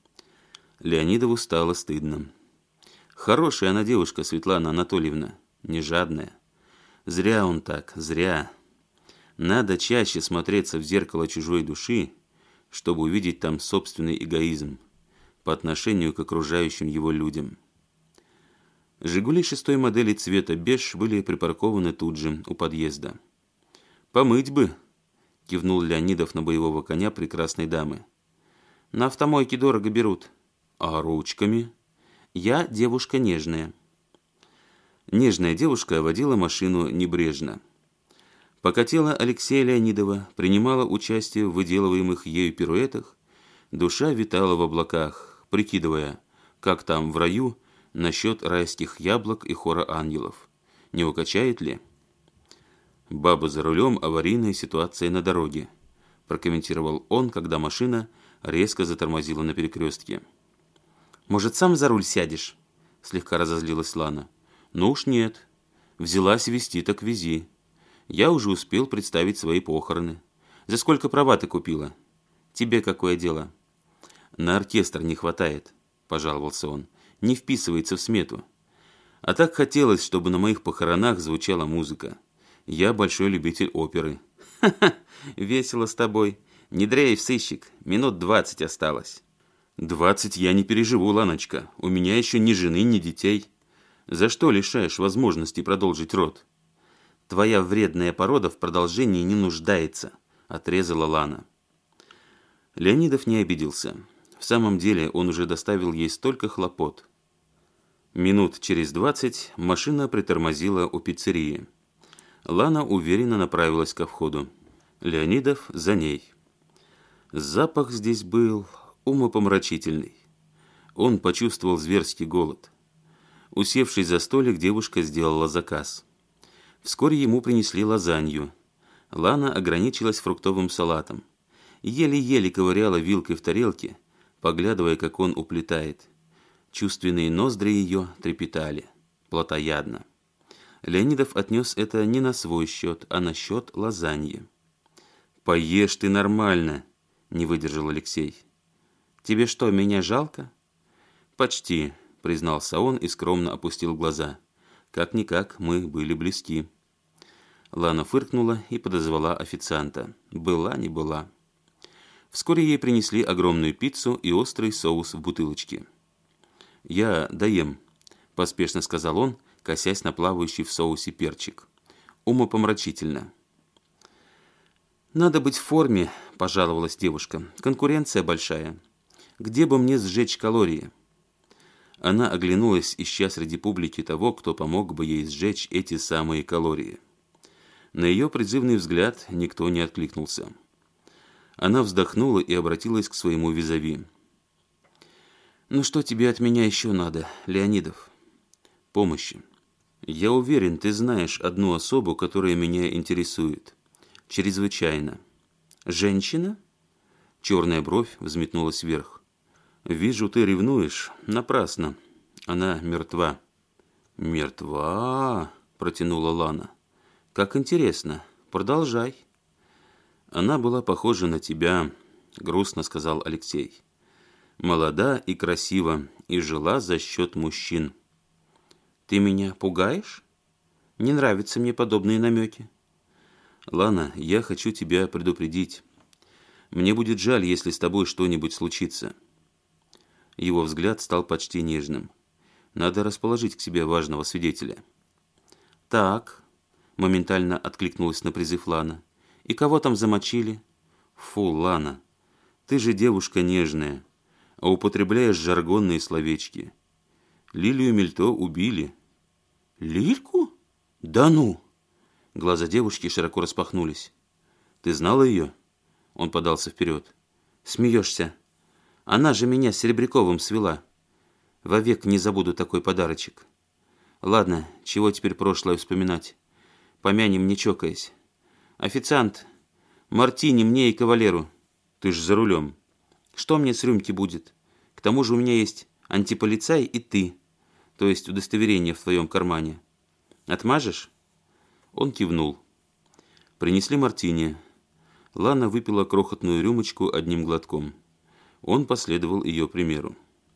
Леонидову стало стыдно. Хорошая она девушка, Светлана Анатольевна, не жадная. Зря он так, зря. Надо чаще смотреться в зеркало чужой души, чтобы увидеть там собственный эгоизм по отношению к окружающим его людям. «Жигули» шестой модели цвета беж были припаркованы тут же, у подъезда. «Помыть бы», – кивнул Леонидов на боевого коня прекрасной дамы. «На автомойке дорого берут». «А ручками?» «Я девушка нежная». Нежная девушка водила машину небрежно. Пока тело Алексея Леонидова принимало участие в выделываемых ею пируэтах, душа витала в облаках, прикидывая, как там в раю насчет райских яблок и хора ангелов. Не укачает ли? «Баба за рулем, аварийная ситуация на дороге», прокомментировал он, когда машина резко затормозила на перекрестке. «Может, сам за руль сядешь?» Слегка разозлилась Лана. «Ну уж нет. Взялась везти, так вези. Я уже успел представить свои похороны. За сколько права ты купила? Тебе какое дело?» «На оркестр не хватает», пожаловался он. «Не вписывается в смету. А так хотелось, чтобы на моих похоронах звучала музыка. Я большой любитель оперы». «Ха-ха, весело с тобой. Не дрейф, сыщик. Минут двадцать осталось». «Двадцать я не переживу, Ланочка. У меня еще ни жены, ни детей. За что лишаешь возможности продолжить род?» «Твоя вредная порода в продолжении не нуждается», – отрезала Лана. Леонидов не обиделся. В самом деле он уже доставил ей столько хлопот. Минут через двадцать машина притормозила у пиццерии. Лана уверенно направилась ко входу. Леонидов за ней. Запах здесь был умопомрачительный. Он почувствовал зверский голод. Усевшись за столик, девушка сделала заказ. Вскоре ему принесли лазанью. Лана ограничилась фруктовым салатом. Еле-еле ковыряла вилкой в тарелке, поглядывая, как он уплетает. Чувственные ноздри ее трепетали. Плотоядно. Леонидов отнес это не на свой счет, а на счет лазаньи. «Поешь ты нормально», – не выдержал Алексей. «Тебе что, меня жалко?» «Почти», – признался он и скромно опустил глаза. «Как-никак мы были близки». Лана фыркнула и подозвала официанта. Была не была. Вскоре ей принесли огромную пиццу и острый соус в бутылочке. «Я доем», – поспешно сказал он, косясь на плавающий в соусе перчик. «Умопомрачительно». «Надо быть в форме», – пожаловалась девушка. «Конкуренция большая. Где бы мне сжечь калории?» Она оглянулась, ища среди публики того, кто помог бы ей сжечь эти самые калории. На ее призывный взгляд никто не откликнулся. Она вздохнула и обратилась к своему визави. «Ну что тебе от меня еще надо, Леонидов?» «Помощи. Я уверен, ты знаешь одну особу, которая меня интересует. Чрезвычайно». «Женщина?» Черная бровь взметнулась вверх. «Вижу, ты ревнуешь. Напрасно. Она мертва». «Мертва?» – протянула Лана. «Как интересно. Продолжай». «Она была похожа на тебя», – грустно сказал Алексей. «Молода и красива, и жила за счет мужчин». «Ты меня пугаешь? Не нравятся мне подобные намеки». «Лана, я хочу тебя предупредить. Мне будет жаль, если с тобой что-нибудь случится». Его взгляд стал почти нежным. Надо расположить к себе важного свидетеля. «Так», – моментально откликнулась на призыв Лана. «И кого там замочили?» «Фу, Лана, ты же девушка нежная, а употребляешь жаргонные словечки. Лилию Мельто убили». «Лильку? Да ну!» Глаза девушки широко распахнулись. «Ты знала ее?» Он подался вперед. «Смеешься? Она же меня с Серебряковым свела. Вовек не забуду такой подарочек. Ладно, чего теперь прошлое вспоминать? Помянем, не чокаясь. Официант, мартини мне и кавалеру». «Ты ж за рулем». «Что мне с рюмки будет? К тому же у меня есть антиполицай и ты, то есть удостоверение в твоем кармане. Отмажешь?» Он кивнул. Принесли мартини. Лана выпила крохотную рюмочку одним глотком. Он последовал ее примеру.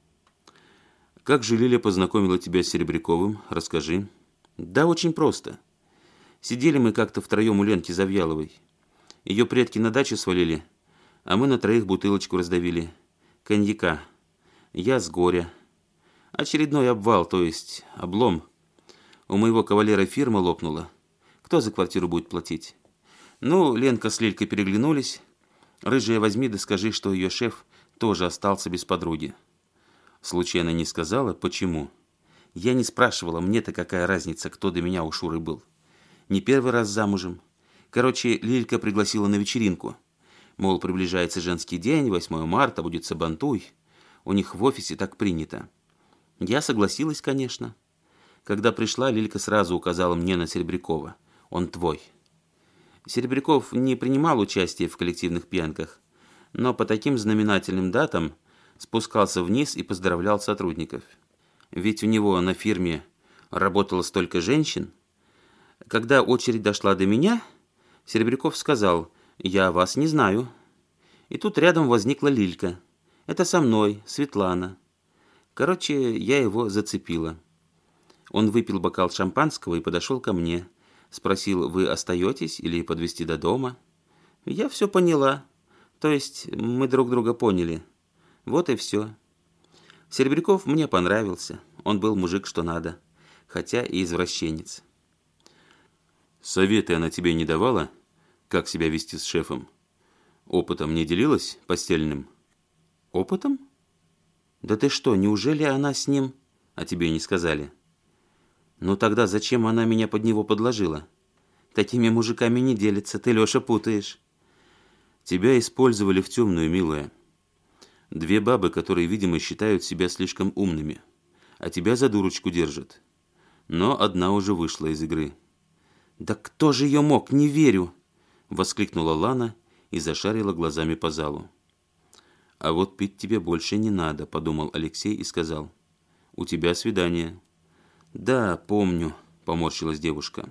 «Как же Лиля познакомила тебя с Серебряковым? Расскажи». «Да очень просто. Сидели мы как-то втроем у Ленки Завьяловой. Ее предки на даче свалили, а мы на троих бутылочку раздавили. Коньяка. Я с горя. Очередной обвал, то есть облом. У моего кавалера фирма лопнула. Кто за квартиру будет платить? Ну, Ленка с Лилькой переглянулись. Рыжая, возьми да скажи, что ее шеф тоже остался без подруги. Случайно не сказала, почему? Я не спрашивала, мне-то какая разница, кто до меня у Шуры был. Не первый раз замужем. Короче, Лилька пригласила на вечеринку. Мол, приближается женский день, восьмое марта, будет сабантуй. У них в офисе так принято. Я согласилась, конечно. Когда пришла, Лилька сразу указала мне на Серебрякова. Он твой. Серебряков не принимал участия в коллективных пьянках, но по таким знаменательным датам спускался вниз и поздравлял сотрудников. Ведь у него на фирме работало столько женщин. Когда очередь дошла до меня, Серебряков сказал: «Я вас не знаю». И тут рядом возникла Лилька. Это со мной, Светлана. Короче, я его зацепила. Он выпил бокал шампанского и подошел ко мне. Спросил: «Вы остаетесь или подвезти до дома?» Я все поняла. То есть мы друг друга поняли. Вот и все. Серебряков мне понравился. Он был мужик что надо. Хотя и извращенец. Советы она тебе не давала, как себя вести с шефом? Опытом не делилась постельным? Опытом? Да ты что, неужели она с ним? А тебе не сказали. Ну тогда зачем она меня под него подложила? Такими мужиками не делится, ты, Леша, путаешь. Тебя использовали в темную, милая. Две бабы, которые, видимо, считают себя слишком умными, а тебя за дурочку держат. Но одна уже вышла из игры. «Да кто же ее мог? Не верю!» — воскликнула Лана и зашарила глазами по залу. «А вот пить тебе больше не надо», — подумал Алексей и сказал: «У тебя свидание». «Да, помню», — поморщилась девушка.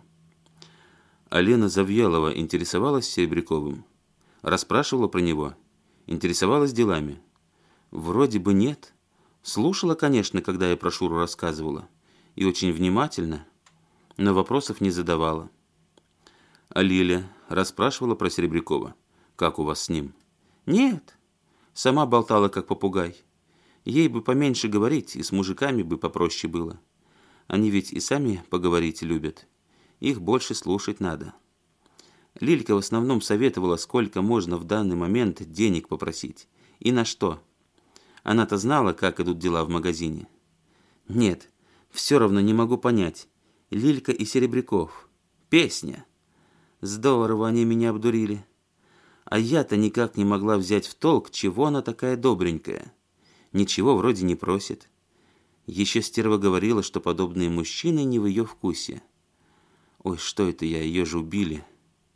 А Лена Завьялова интересовалась Серебряковым? Расспрашивала про него? Интересовалась делами? Вроде бы нет. Слушала, конечно, когда я про Шуру рассказывала. И очень внимательно, но вопросов не задавала. А Лиля расспрашивала про Серебрякова? Как у вас с ним? Нет. Сама болтала, как попугай. Ей бы поменьше говорить, и с мужиками бы попроще было. Они ведь и сами поговорить любят. Их больше слушать надо. Лилька в основном советовала, сколько можно в данный момент денег попросить. И на что. Она-то знала, как идут дела в магазине. Нет, все равно не могу понять. Лилька и Серебряков. Песня. Здорово они меня обдурили. А я-то никак не могла взять в толк, чего она такая добренькая. Ничего вроде не просит. Еще стерва говорила, что подобные мужчины не в ее вкусе. Ой, что это я, ее же убили.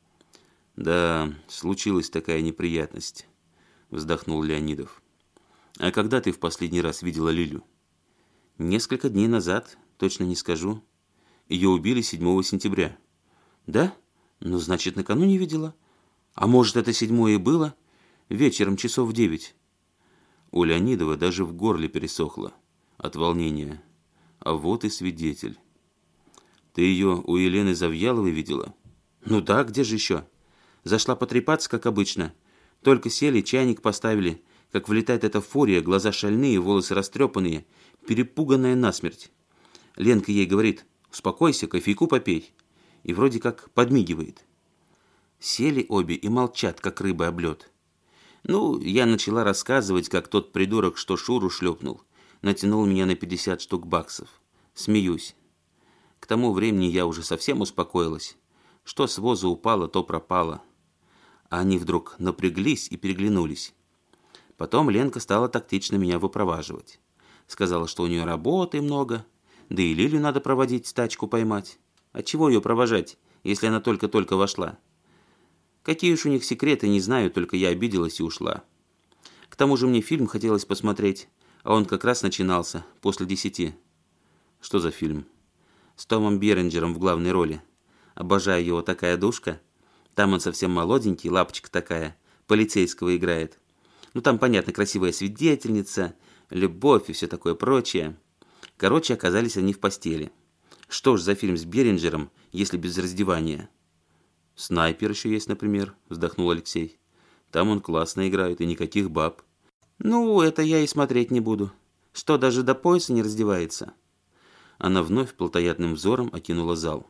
Да, случилась такая неприятность, вздохнул Леонидов. А когда ты в последний раз видела Лилю? Несколько дней назад, точно не скажу. Ее убили седьмого сентября. Да? Ну, значит, накануне видела. А может, это седьмое и было? Вечером часов в девять. У Леонидова даже в горле пересохло от волнения. А вот и свидетель. Ты ее у Елены Завьяловой видела? Ну да, где же еще? Зашла потрепаться, как обычно. Только сели, чайник поставили. Как влетает эта фурия, глаза шальные, волосы растрепанные, перепуганная насмерть. Ленка ей говорит: «Успокойся, кофейку попей». И вроде как подмигивает. Сели обе и молчат, как рыба об лед. Ну, я начала рассказывать, как тот придурок, что Шуру шлепнул, натянул меня на пятьдесят штук баксов. Смеюсь. К тому времени я уже совсем успокоилась. Что с воза упало, то пропало. А они вдруг напряглись и переглянулись. Потом Ленка стала тактично меня выпроваживать. Сказала, что у нее работы много, да и Лилю надо проводить, тачку поймать. А чего ее провожать, если она только-только вошла? Какие уж у них секреты, не знаю, только я обиделась и ушла. К тому же мне фильм хотелось посмотреть, а он как раз начинался, после десяти. Что за фильм? С Томом Беренджером в главной роли. Обожаю его, такая душка. Там он совсем молоденький, лапочка такая, полицейского играет. Ну там, понятно, красивая свидетельница, любовь и все такое прочее. Короче, оказались они в постели. Что ж за фильм с Беренджером, если без раздевания? «Снайпер» еще есть, например, вздохнул Алексей. Там он классно играет, и никаких баб. Ну, это я и смотреть не буду. Что, даже до пояса не раздевается?» Она вновь плотоядным взором окинула зал.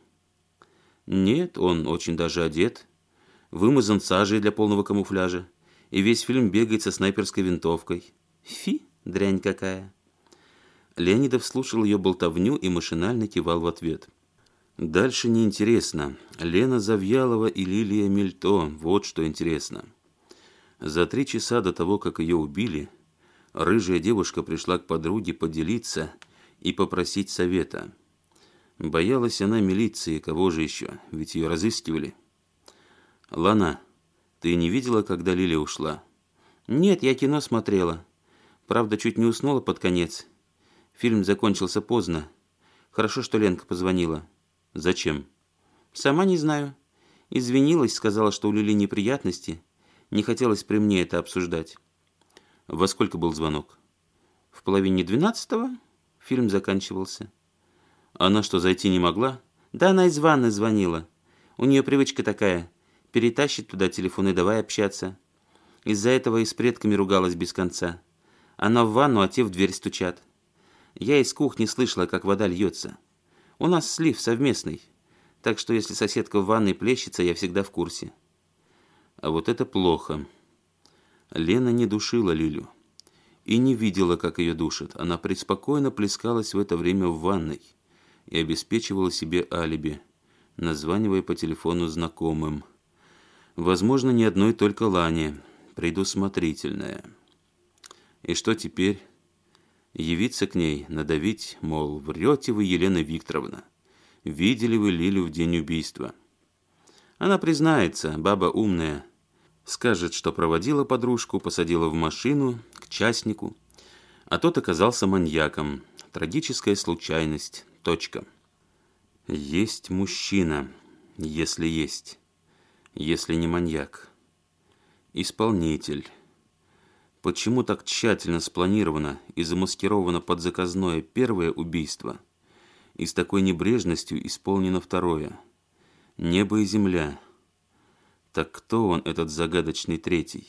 «Нет, он очень даже одет, вымазан сажей для полного камуфляжа, и весь фильм бегает со снайперской винтовкой. Фи, дрянь какая!» Леонидов слушал ее болтовню и машинально кивал в ответ. Дальше неинтересно. Лена Завьялова и Лилия Мельто, вот что интересно. За три часа до того, как ее убили, рыжая девушка пришла к подруге поделиться и попросить совета. Боялась она милиции, кого же еще, ведь ее разыскивали. «Лана, ты не видела, когда Лилия ушла?» «Нет, я кино смотрела. Правда, чуть не уснула под конец. Фильм закончился поздно. Хорошо, что Ленка позвонила». «Зачем?» «Сама не знаю. Извинилась, сказала, что у Лили неприятности. Не хотелось при мне это обсуждать». «Во сколько был звонок?» «В половине двенадцатого. Фильм заканчивался». «Она что, зайти не могла?» «Да она из ванны звонила. У нее привычка такая. Перетащит туда телефон и давай общаться. Из-за этого и с предками ругалась без конца. Она в ванну, а те в дверь стучат. Я из кухни слышала, как вода льется. У нас слив совместный, так что если соседка в ванной плещется, я всегда в курсе». А вот это плохо. Лена не душила Лилю и не видела, как ее душат. Она преспокойно плескалась в это время в ванной и обеспечивала себе алиби, названивая по телефону знакомым. Возможно, не одной только Лане, предусмотрительная. И что теперь? Явиться к ней, надавить, мол, врете вы, Елена Викторовна. Видели вы Лилю в день убийства? Она признается, баба умная. Скажет, что проводила подружку, посадила в машину, к частнику. А тот оказался маньяком. Трагическая случайность. Точка. Есть мужчина, если есть. Если не маньяк. Исполнитель. Почему так тщательно спланировано и замаскировано под заказное первое убийство, и с такой небрежностью исполнено второе? Небо и земля. Так кто он, этот загадочный третий?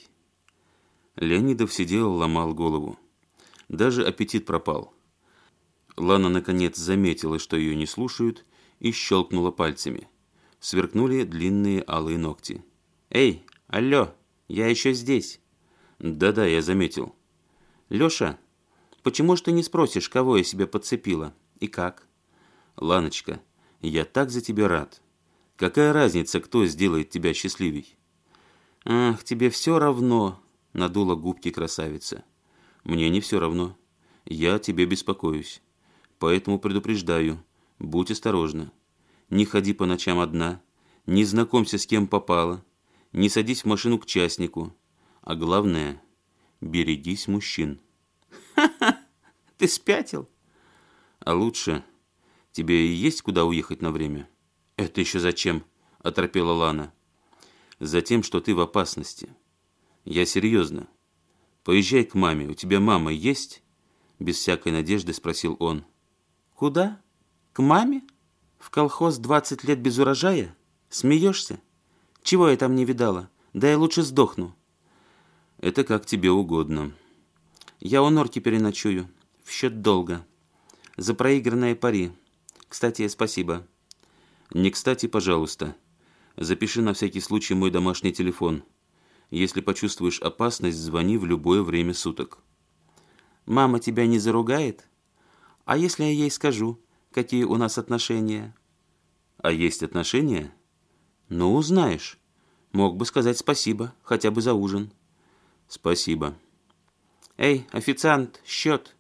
Леонидов сидел, ломал голову. Даже аппетит пропал. Лана, наконец, заметила, что ее не слушают, и щелкнула пальцами. Сверкнули длинные алые ногти. «Эй, алло, я еще здесь». «Да-да, я заметил». «Леша, почему ж ты не спросишь, кого я себе подцепила? И как?» «Ланочка, я так за тебя рад. Какая разница, кто сделает тебя счастливей?» «Ах, тебе все равно», — надула губки красавица. «Мне не все равно. Я о тебе беспокоюсь. Поэтому предупреждаю, будь осторожна. Не ходи по ночам одна, не знакомься с кем попало, не садись в машину к частнику. А главное, берегись мужчин». «Ха-ха, ты спятил?» «А лучше, тебе и есть куда уехать на время?» «Это еще зачем?» – оторопела Лана. «Затем, что ты в опасности. Я серьезно. Поезжай к маме. У тебя мама есть?» Без всякой надежды спросил он. «Куда? К маме? В колхоз двадцать лет без урожая? Смеешься? Чего я там не видала? Да я лучше сдохну». «Это как тебе угодно». «Я у Норки переночую. В счет долга. За проигранное пари. Кстати, спасибо». «Не кстати, пожалуйста. Запиши на всякий случай мой домашний телефон. Если почувствуешь опасность, звони в любое время суток». «Мама тебя не заругает? А если я ей скажу, какие у нас отношения?» «А есть отношения?» «Ну, узнаешь. Мог бы сказать спасибо, хотя бы за ужин». «Спасибо». «Эй, официант, счет!»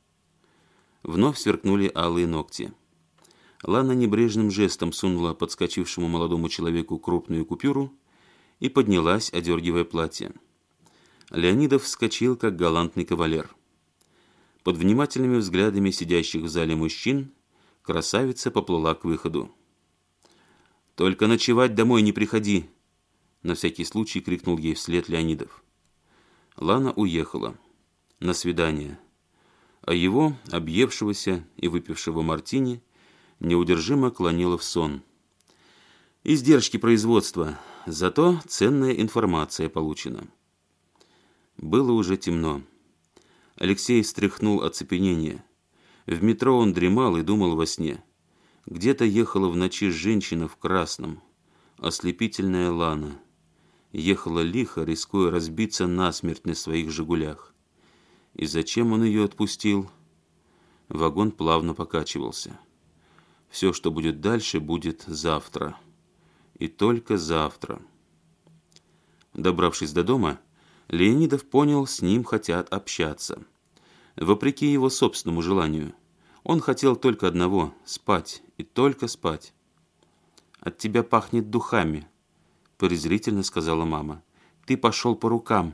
Вновь сверкнули алые ногти. Лана небрежным жестом сунула подскочившему молодому человеку крупную купюру и поднялась, одергивая платье. Леонидов вскочил, как галантный кавалер. Под внимательными взглядами сидящих в зале мужчин красавица поплыла к выходу. «Только ночевать домой не приходи!» На всякий случай крикнул ей вслед Леонидов. Лана уехала. На свидание. А его, объевшегося и выпившего мартини, неудержимо клонило в сон. Издержки производства, зато ценная информация получена. Было уже темно. Алексей стряхнул оцепенение. В метро он дремал и думал во сне. Где-то ехала в ночи женщина в красном, ослепительная Лана. Ехала лихо, рискуя разбиться насмерть на своих «Жигулях». И зачем он ее отпустил? Вагон плавно покачивался. Все, что будет дальше, будет завтра. И только завтра. Добравшись до дома, Леонидов понял, с ним хотят общаться. Вопреки его собственному желанию. Он хотел только одного – спать, и только спать. «От тебя пахнет духами», – презрительно сказала мама. «Ты пошел по рукам».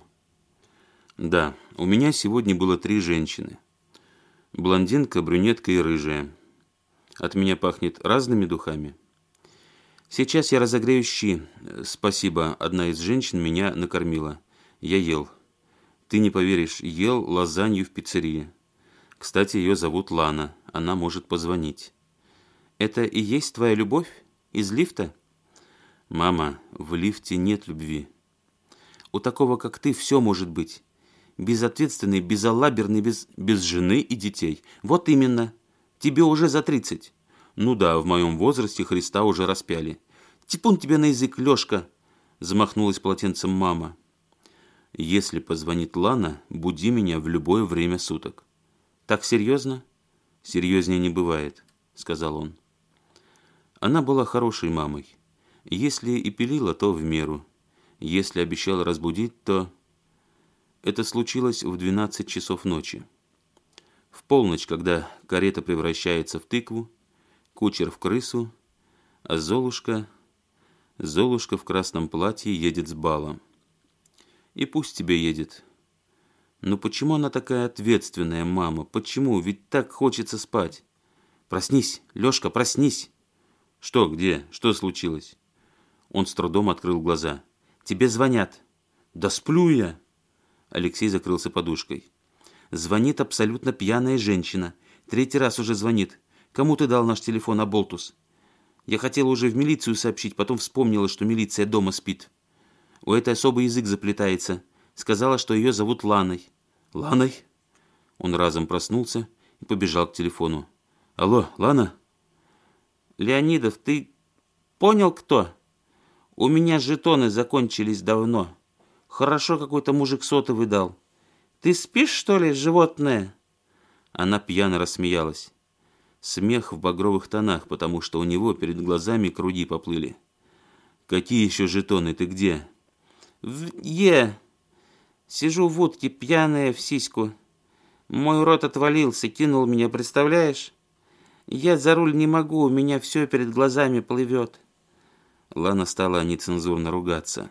Да, у меня сегодня было три женщины. Блондинка, брюнетка и рыжая. От меня пахнет разными духами. Сейчас я разогрею щи. Спасибо, одна из женщин меня накормила. Я ел. Ты не поверишь, ел лазанью в пиццерии. Кстати, ее зовут Лана. Она может позвонить. Это и есть твоя любовь? Из лифта? Мама, в лифте нет любви. У такого, как ты, все может быть. Безответственный, безалаберный, без, без жены и детей. Вот именно. Тебе уже за тридцать. Ну да, в моем возрасте Христа уже распяли. Типун тебе на язык, Лешка, замахнулась полотенцем мама. Если позвонит Лана, буди меня в любое время суток. Так серьезно? Серьезнее не бывает, сказал он. Она была хорошей мамой. Если и пилила, то в меру. Если обещала разбудить, то... Это случилось в двенадцать часов ночи. В полночь, когда карета превращается в тыкву, кучер в крысу, а Золушка... Золушка в красном платье едет с бала. И пусть тебе едет. Но почему она такая ответственная, мама? Почему? Ведь так хочется спать. Проснись, Лешка, проснись. Что, где? Что случилось? Он с трудом открыл глаза. Тебе звонят. Да сплю я. Алексей закрылся подушкой. Звонит абсолютно пьяная женщина. Третий раз уже звонит. Кому ты дал наш телефон, Аболтус? Я хотела уже в милицию сообщить, потом вспомнила, что милиция дома спит. У этой особый язык заплетается. Сказала, что ее зовут Ланой. Ланой? Он разом проснулся и побежал к телефону. Алло, Лана? Леонидов, ты понял, кто? У меня жетоны закончились давно. Хорошо какой-то мужик сотовый дал. Ты спишь, что ли, животное? Она пьяно рассмеялась. Смех в багровых тонах, потому что у него перед глазами круги поплыли. Какие еще жетоны? Ты где? В Е. Сижу в утке, пьяная в сиську. Мой рот отвалился, кинул меня, представляешь? Я за руль не могу, у меня все перед глазами плывет. Лана стала нецензурно ругаться.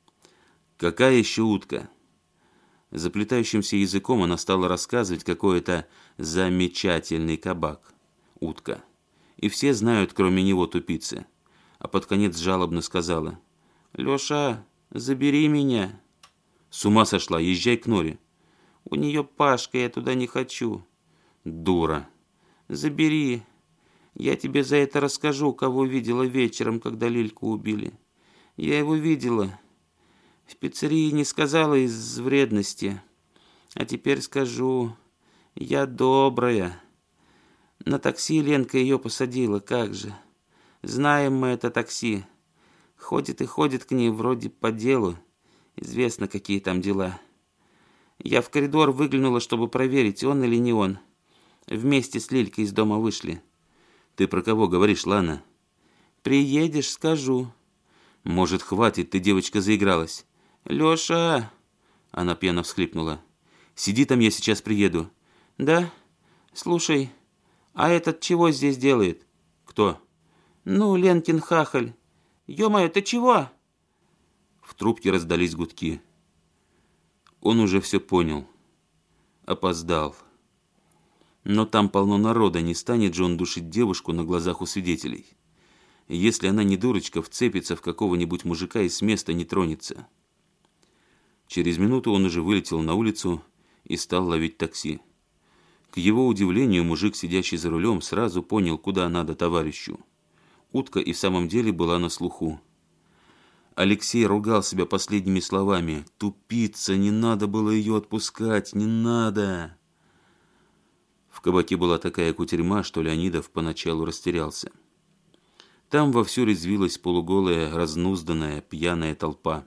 Какая еще утка? Заплетающимся языком она стала рассказывать, какой это замечательный кабак. Утка. И все знают, кроме него, тупицы. А под конец жалобно сказала. Леша, забери меня. С ума сошла, езжай к Норе. У нее Пашка, я туда не хочу. Дура. Забери. Я тебе за это расскажу, кого видела вечером, когда Лильку убили. Я его видела. В пиццерии не сказала из вредности. А теперь скажу. Я добрая. На такси Ленка ее посадила, как же. Знаем мы это такси. Ходит и ходит к ней вроде по делу. Известно, какие там дела. Я в коридор выглянула, чтобы проверить, он или не он. Вместе с Лилькой из дома вышли. Ты про кого говоришь, Лана? Приедешь, скажу. Может, хватит, ты, девочка, заигралась. Леша! Она пьяно всхлипнула. Сиди там, я сейчас приеду. Да? Слушай, а этот чего здесь делает? Кто? Ну, Ленкин хахаль. Ё-моё, ты чего? В трубке раздались гудки. Он уже все понял. Опоздал. Но там полно народа, не станет же он душить девушку на глазах у свидетелей. Если она не дурочка, вцепится в какого-нибудь мужика и с места не тронется. Через минуту он уже вылетел на улицу и стал ловить такси. К его удивлению, мужик, сидящий за рулем, сразу понял, куда надо товарищу. Утка и в самом деле была на слуху. Алексей ругал себя последними словами. «Тупица, не надо было ее отпускать, не надо!» В кабаке была такая кутерьма, что Леонидов поначалу растерялся. Там вовсю резвилась полуголая, разнузданная, пьяная толпа.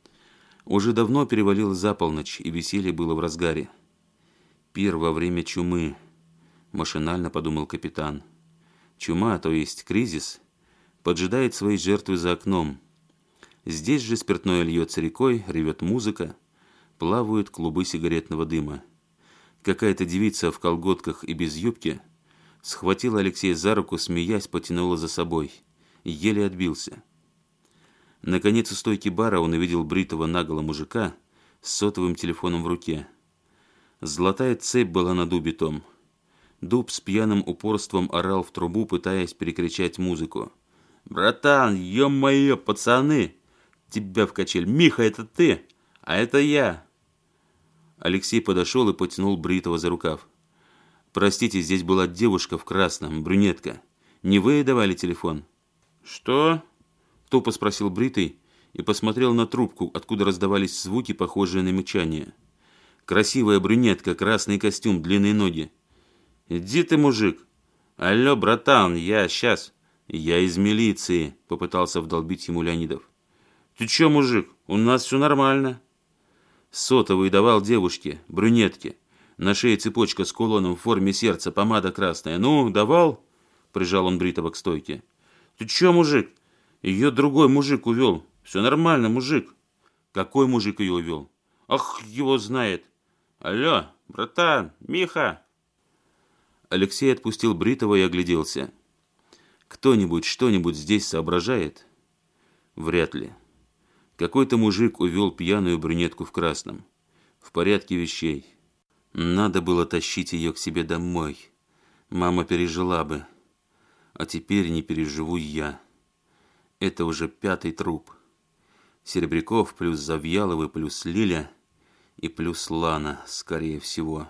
Уже давно перевалило за полночь, и веселье было в разгаре. «Пир во время чумы», – машинально подумал капитан. Чума, то есть кризис, поджидает свои жертвы за окном. Здесь же спиртное льется рекой, ревет музыка, плавают клубы сигаретного дыма. Какая-то девица в колготках и без юбки схватила Алексея за руку, смеясь, потянула за собой. Еле отбился. Наконец, у стойки бара он увидел бритого наголо мужика с сотовым телефоном в руке. Золотая цепь была на дубе том. Дуб с пьяным упорством орал в трубу, пытаясь перекричать музыку. «Братан, ё-моё, пацаны! Тебя в качель! Миха, это ты! А это я!» Алексей подошел и потянул бритого за рукав. «Простите, здесь была девушка в красном, брюнетка. Не вы давали телефон?» «Что?» – тупо спросил бритый и посмотрел на трубку, откуда раздавались звуки, похожие на мычание. «Красивая брюнетка, красный костюм, длинные ноги». «Иди ты, мужик!» «Алло, братан, я сейчас...» «Я из милиции», – попытался вдолбить ему Леонидов. «Ты чё, мужик, у нас все нормально». Сотовый давал девушке, брюнетке. На шее цепочка с кулоном в форме сердца, помада красная. «Ну, давал?» – прижал он бритого к стойке. «Ты чё, мужик? Ее другой мужик увел. Все нормально, мужик». «Какой мужик ее увел?» «Ах, его знает». «Алло, братан, Миха!» Алексей отпустил бритого и огляделся. «Кто-нибудь что-нибудь здесь соображает?» «Вряд ли. Какой-то мужик увел пьяную брюнетку в красном. В порядке вещей. Надо было тащить ее к себе домой. Мама пережила бы. А теперь не переживу я. Это уже пятый труп. Серебряков плюс Завьяловы плюс Лиля и плюс Лана, скорее всего».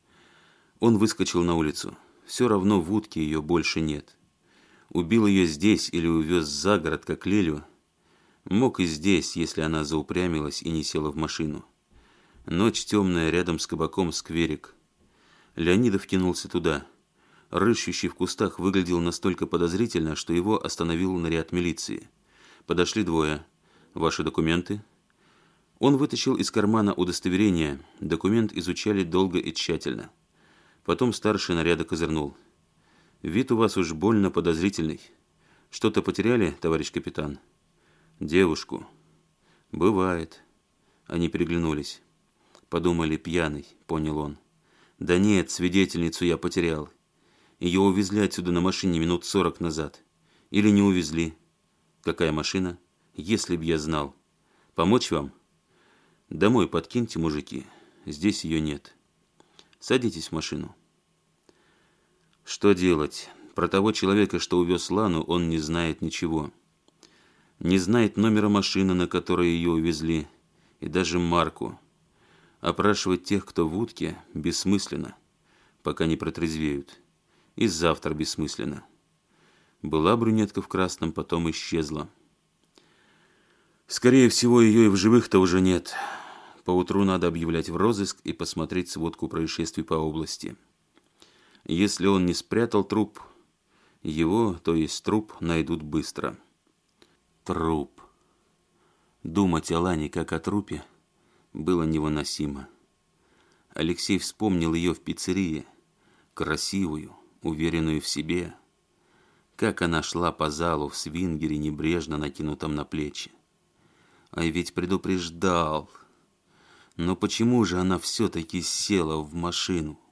Он выскочил на улицу. Все равно в утке ее больше нет. Убил ее здесь или увез за город, как Лилю. Мог и здесь, если она заупрямилась и не села в машину. Ночь темная, рядом с кабаком скверик. Леонидов кинулся туда. Рыщущий в кустах выглядел настолько подозрительно, что его остановил наряд милиции. Подошли двое. «Ваши документы?» Он вытащил из кармана удостоверение. Документ изучали долго и тщательно. Потом старший наряда козырнул. «Вид у вас уж больно подозрительный. Что-то потеряли, товарищ капитан?» «Девушку». «Бывает». Они переглянулись. Подумали, пьяный, понял он. «Да нет, свидетельницу я потерял. Ее увезли отсюда на машине минут сорок назад. Или не увезли». «Какая машина?» «Если б я знал. Помочь вам?» «Домой подкиньте, мужики. Здесь ее нет. Садитесь в машину». Что делать? Про того человека, что увез Лану, он не знает ничего. Не знает номера машины, на которой ее увезли, и даже марку. Опрашивать тех, кто в утке, бессмысленно, пока не протрезвеют. И завтра бессмысленно. Была брюнетка в красном, потом исчезла. Скорее всего, ее и в живых-то уже нет. Поутру надо объявлять в розыск и посмотреть сводку происшествий по области. Если он не спрятал труп, его, то есть труп, найдут быстро. Труп. Думать о Лане как о трупе было невыносимо. Алексей вспомнил ее в пиццерии, красивую, уверенную в себе. Как она шла по залу в свингере, небрежно накинутом на плечи. А ведь предупреждал. Но почему же она все-таки села в машину?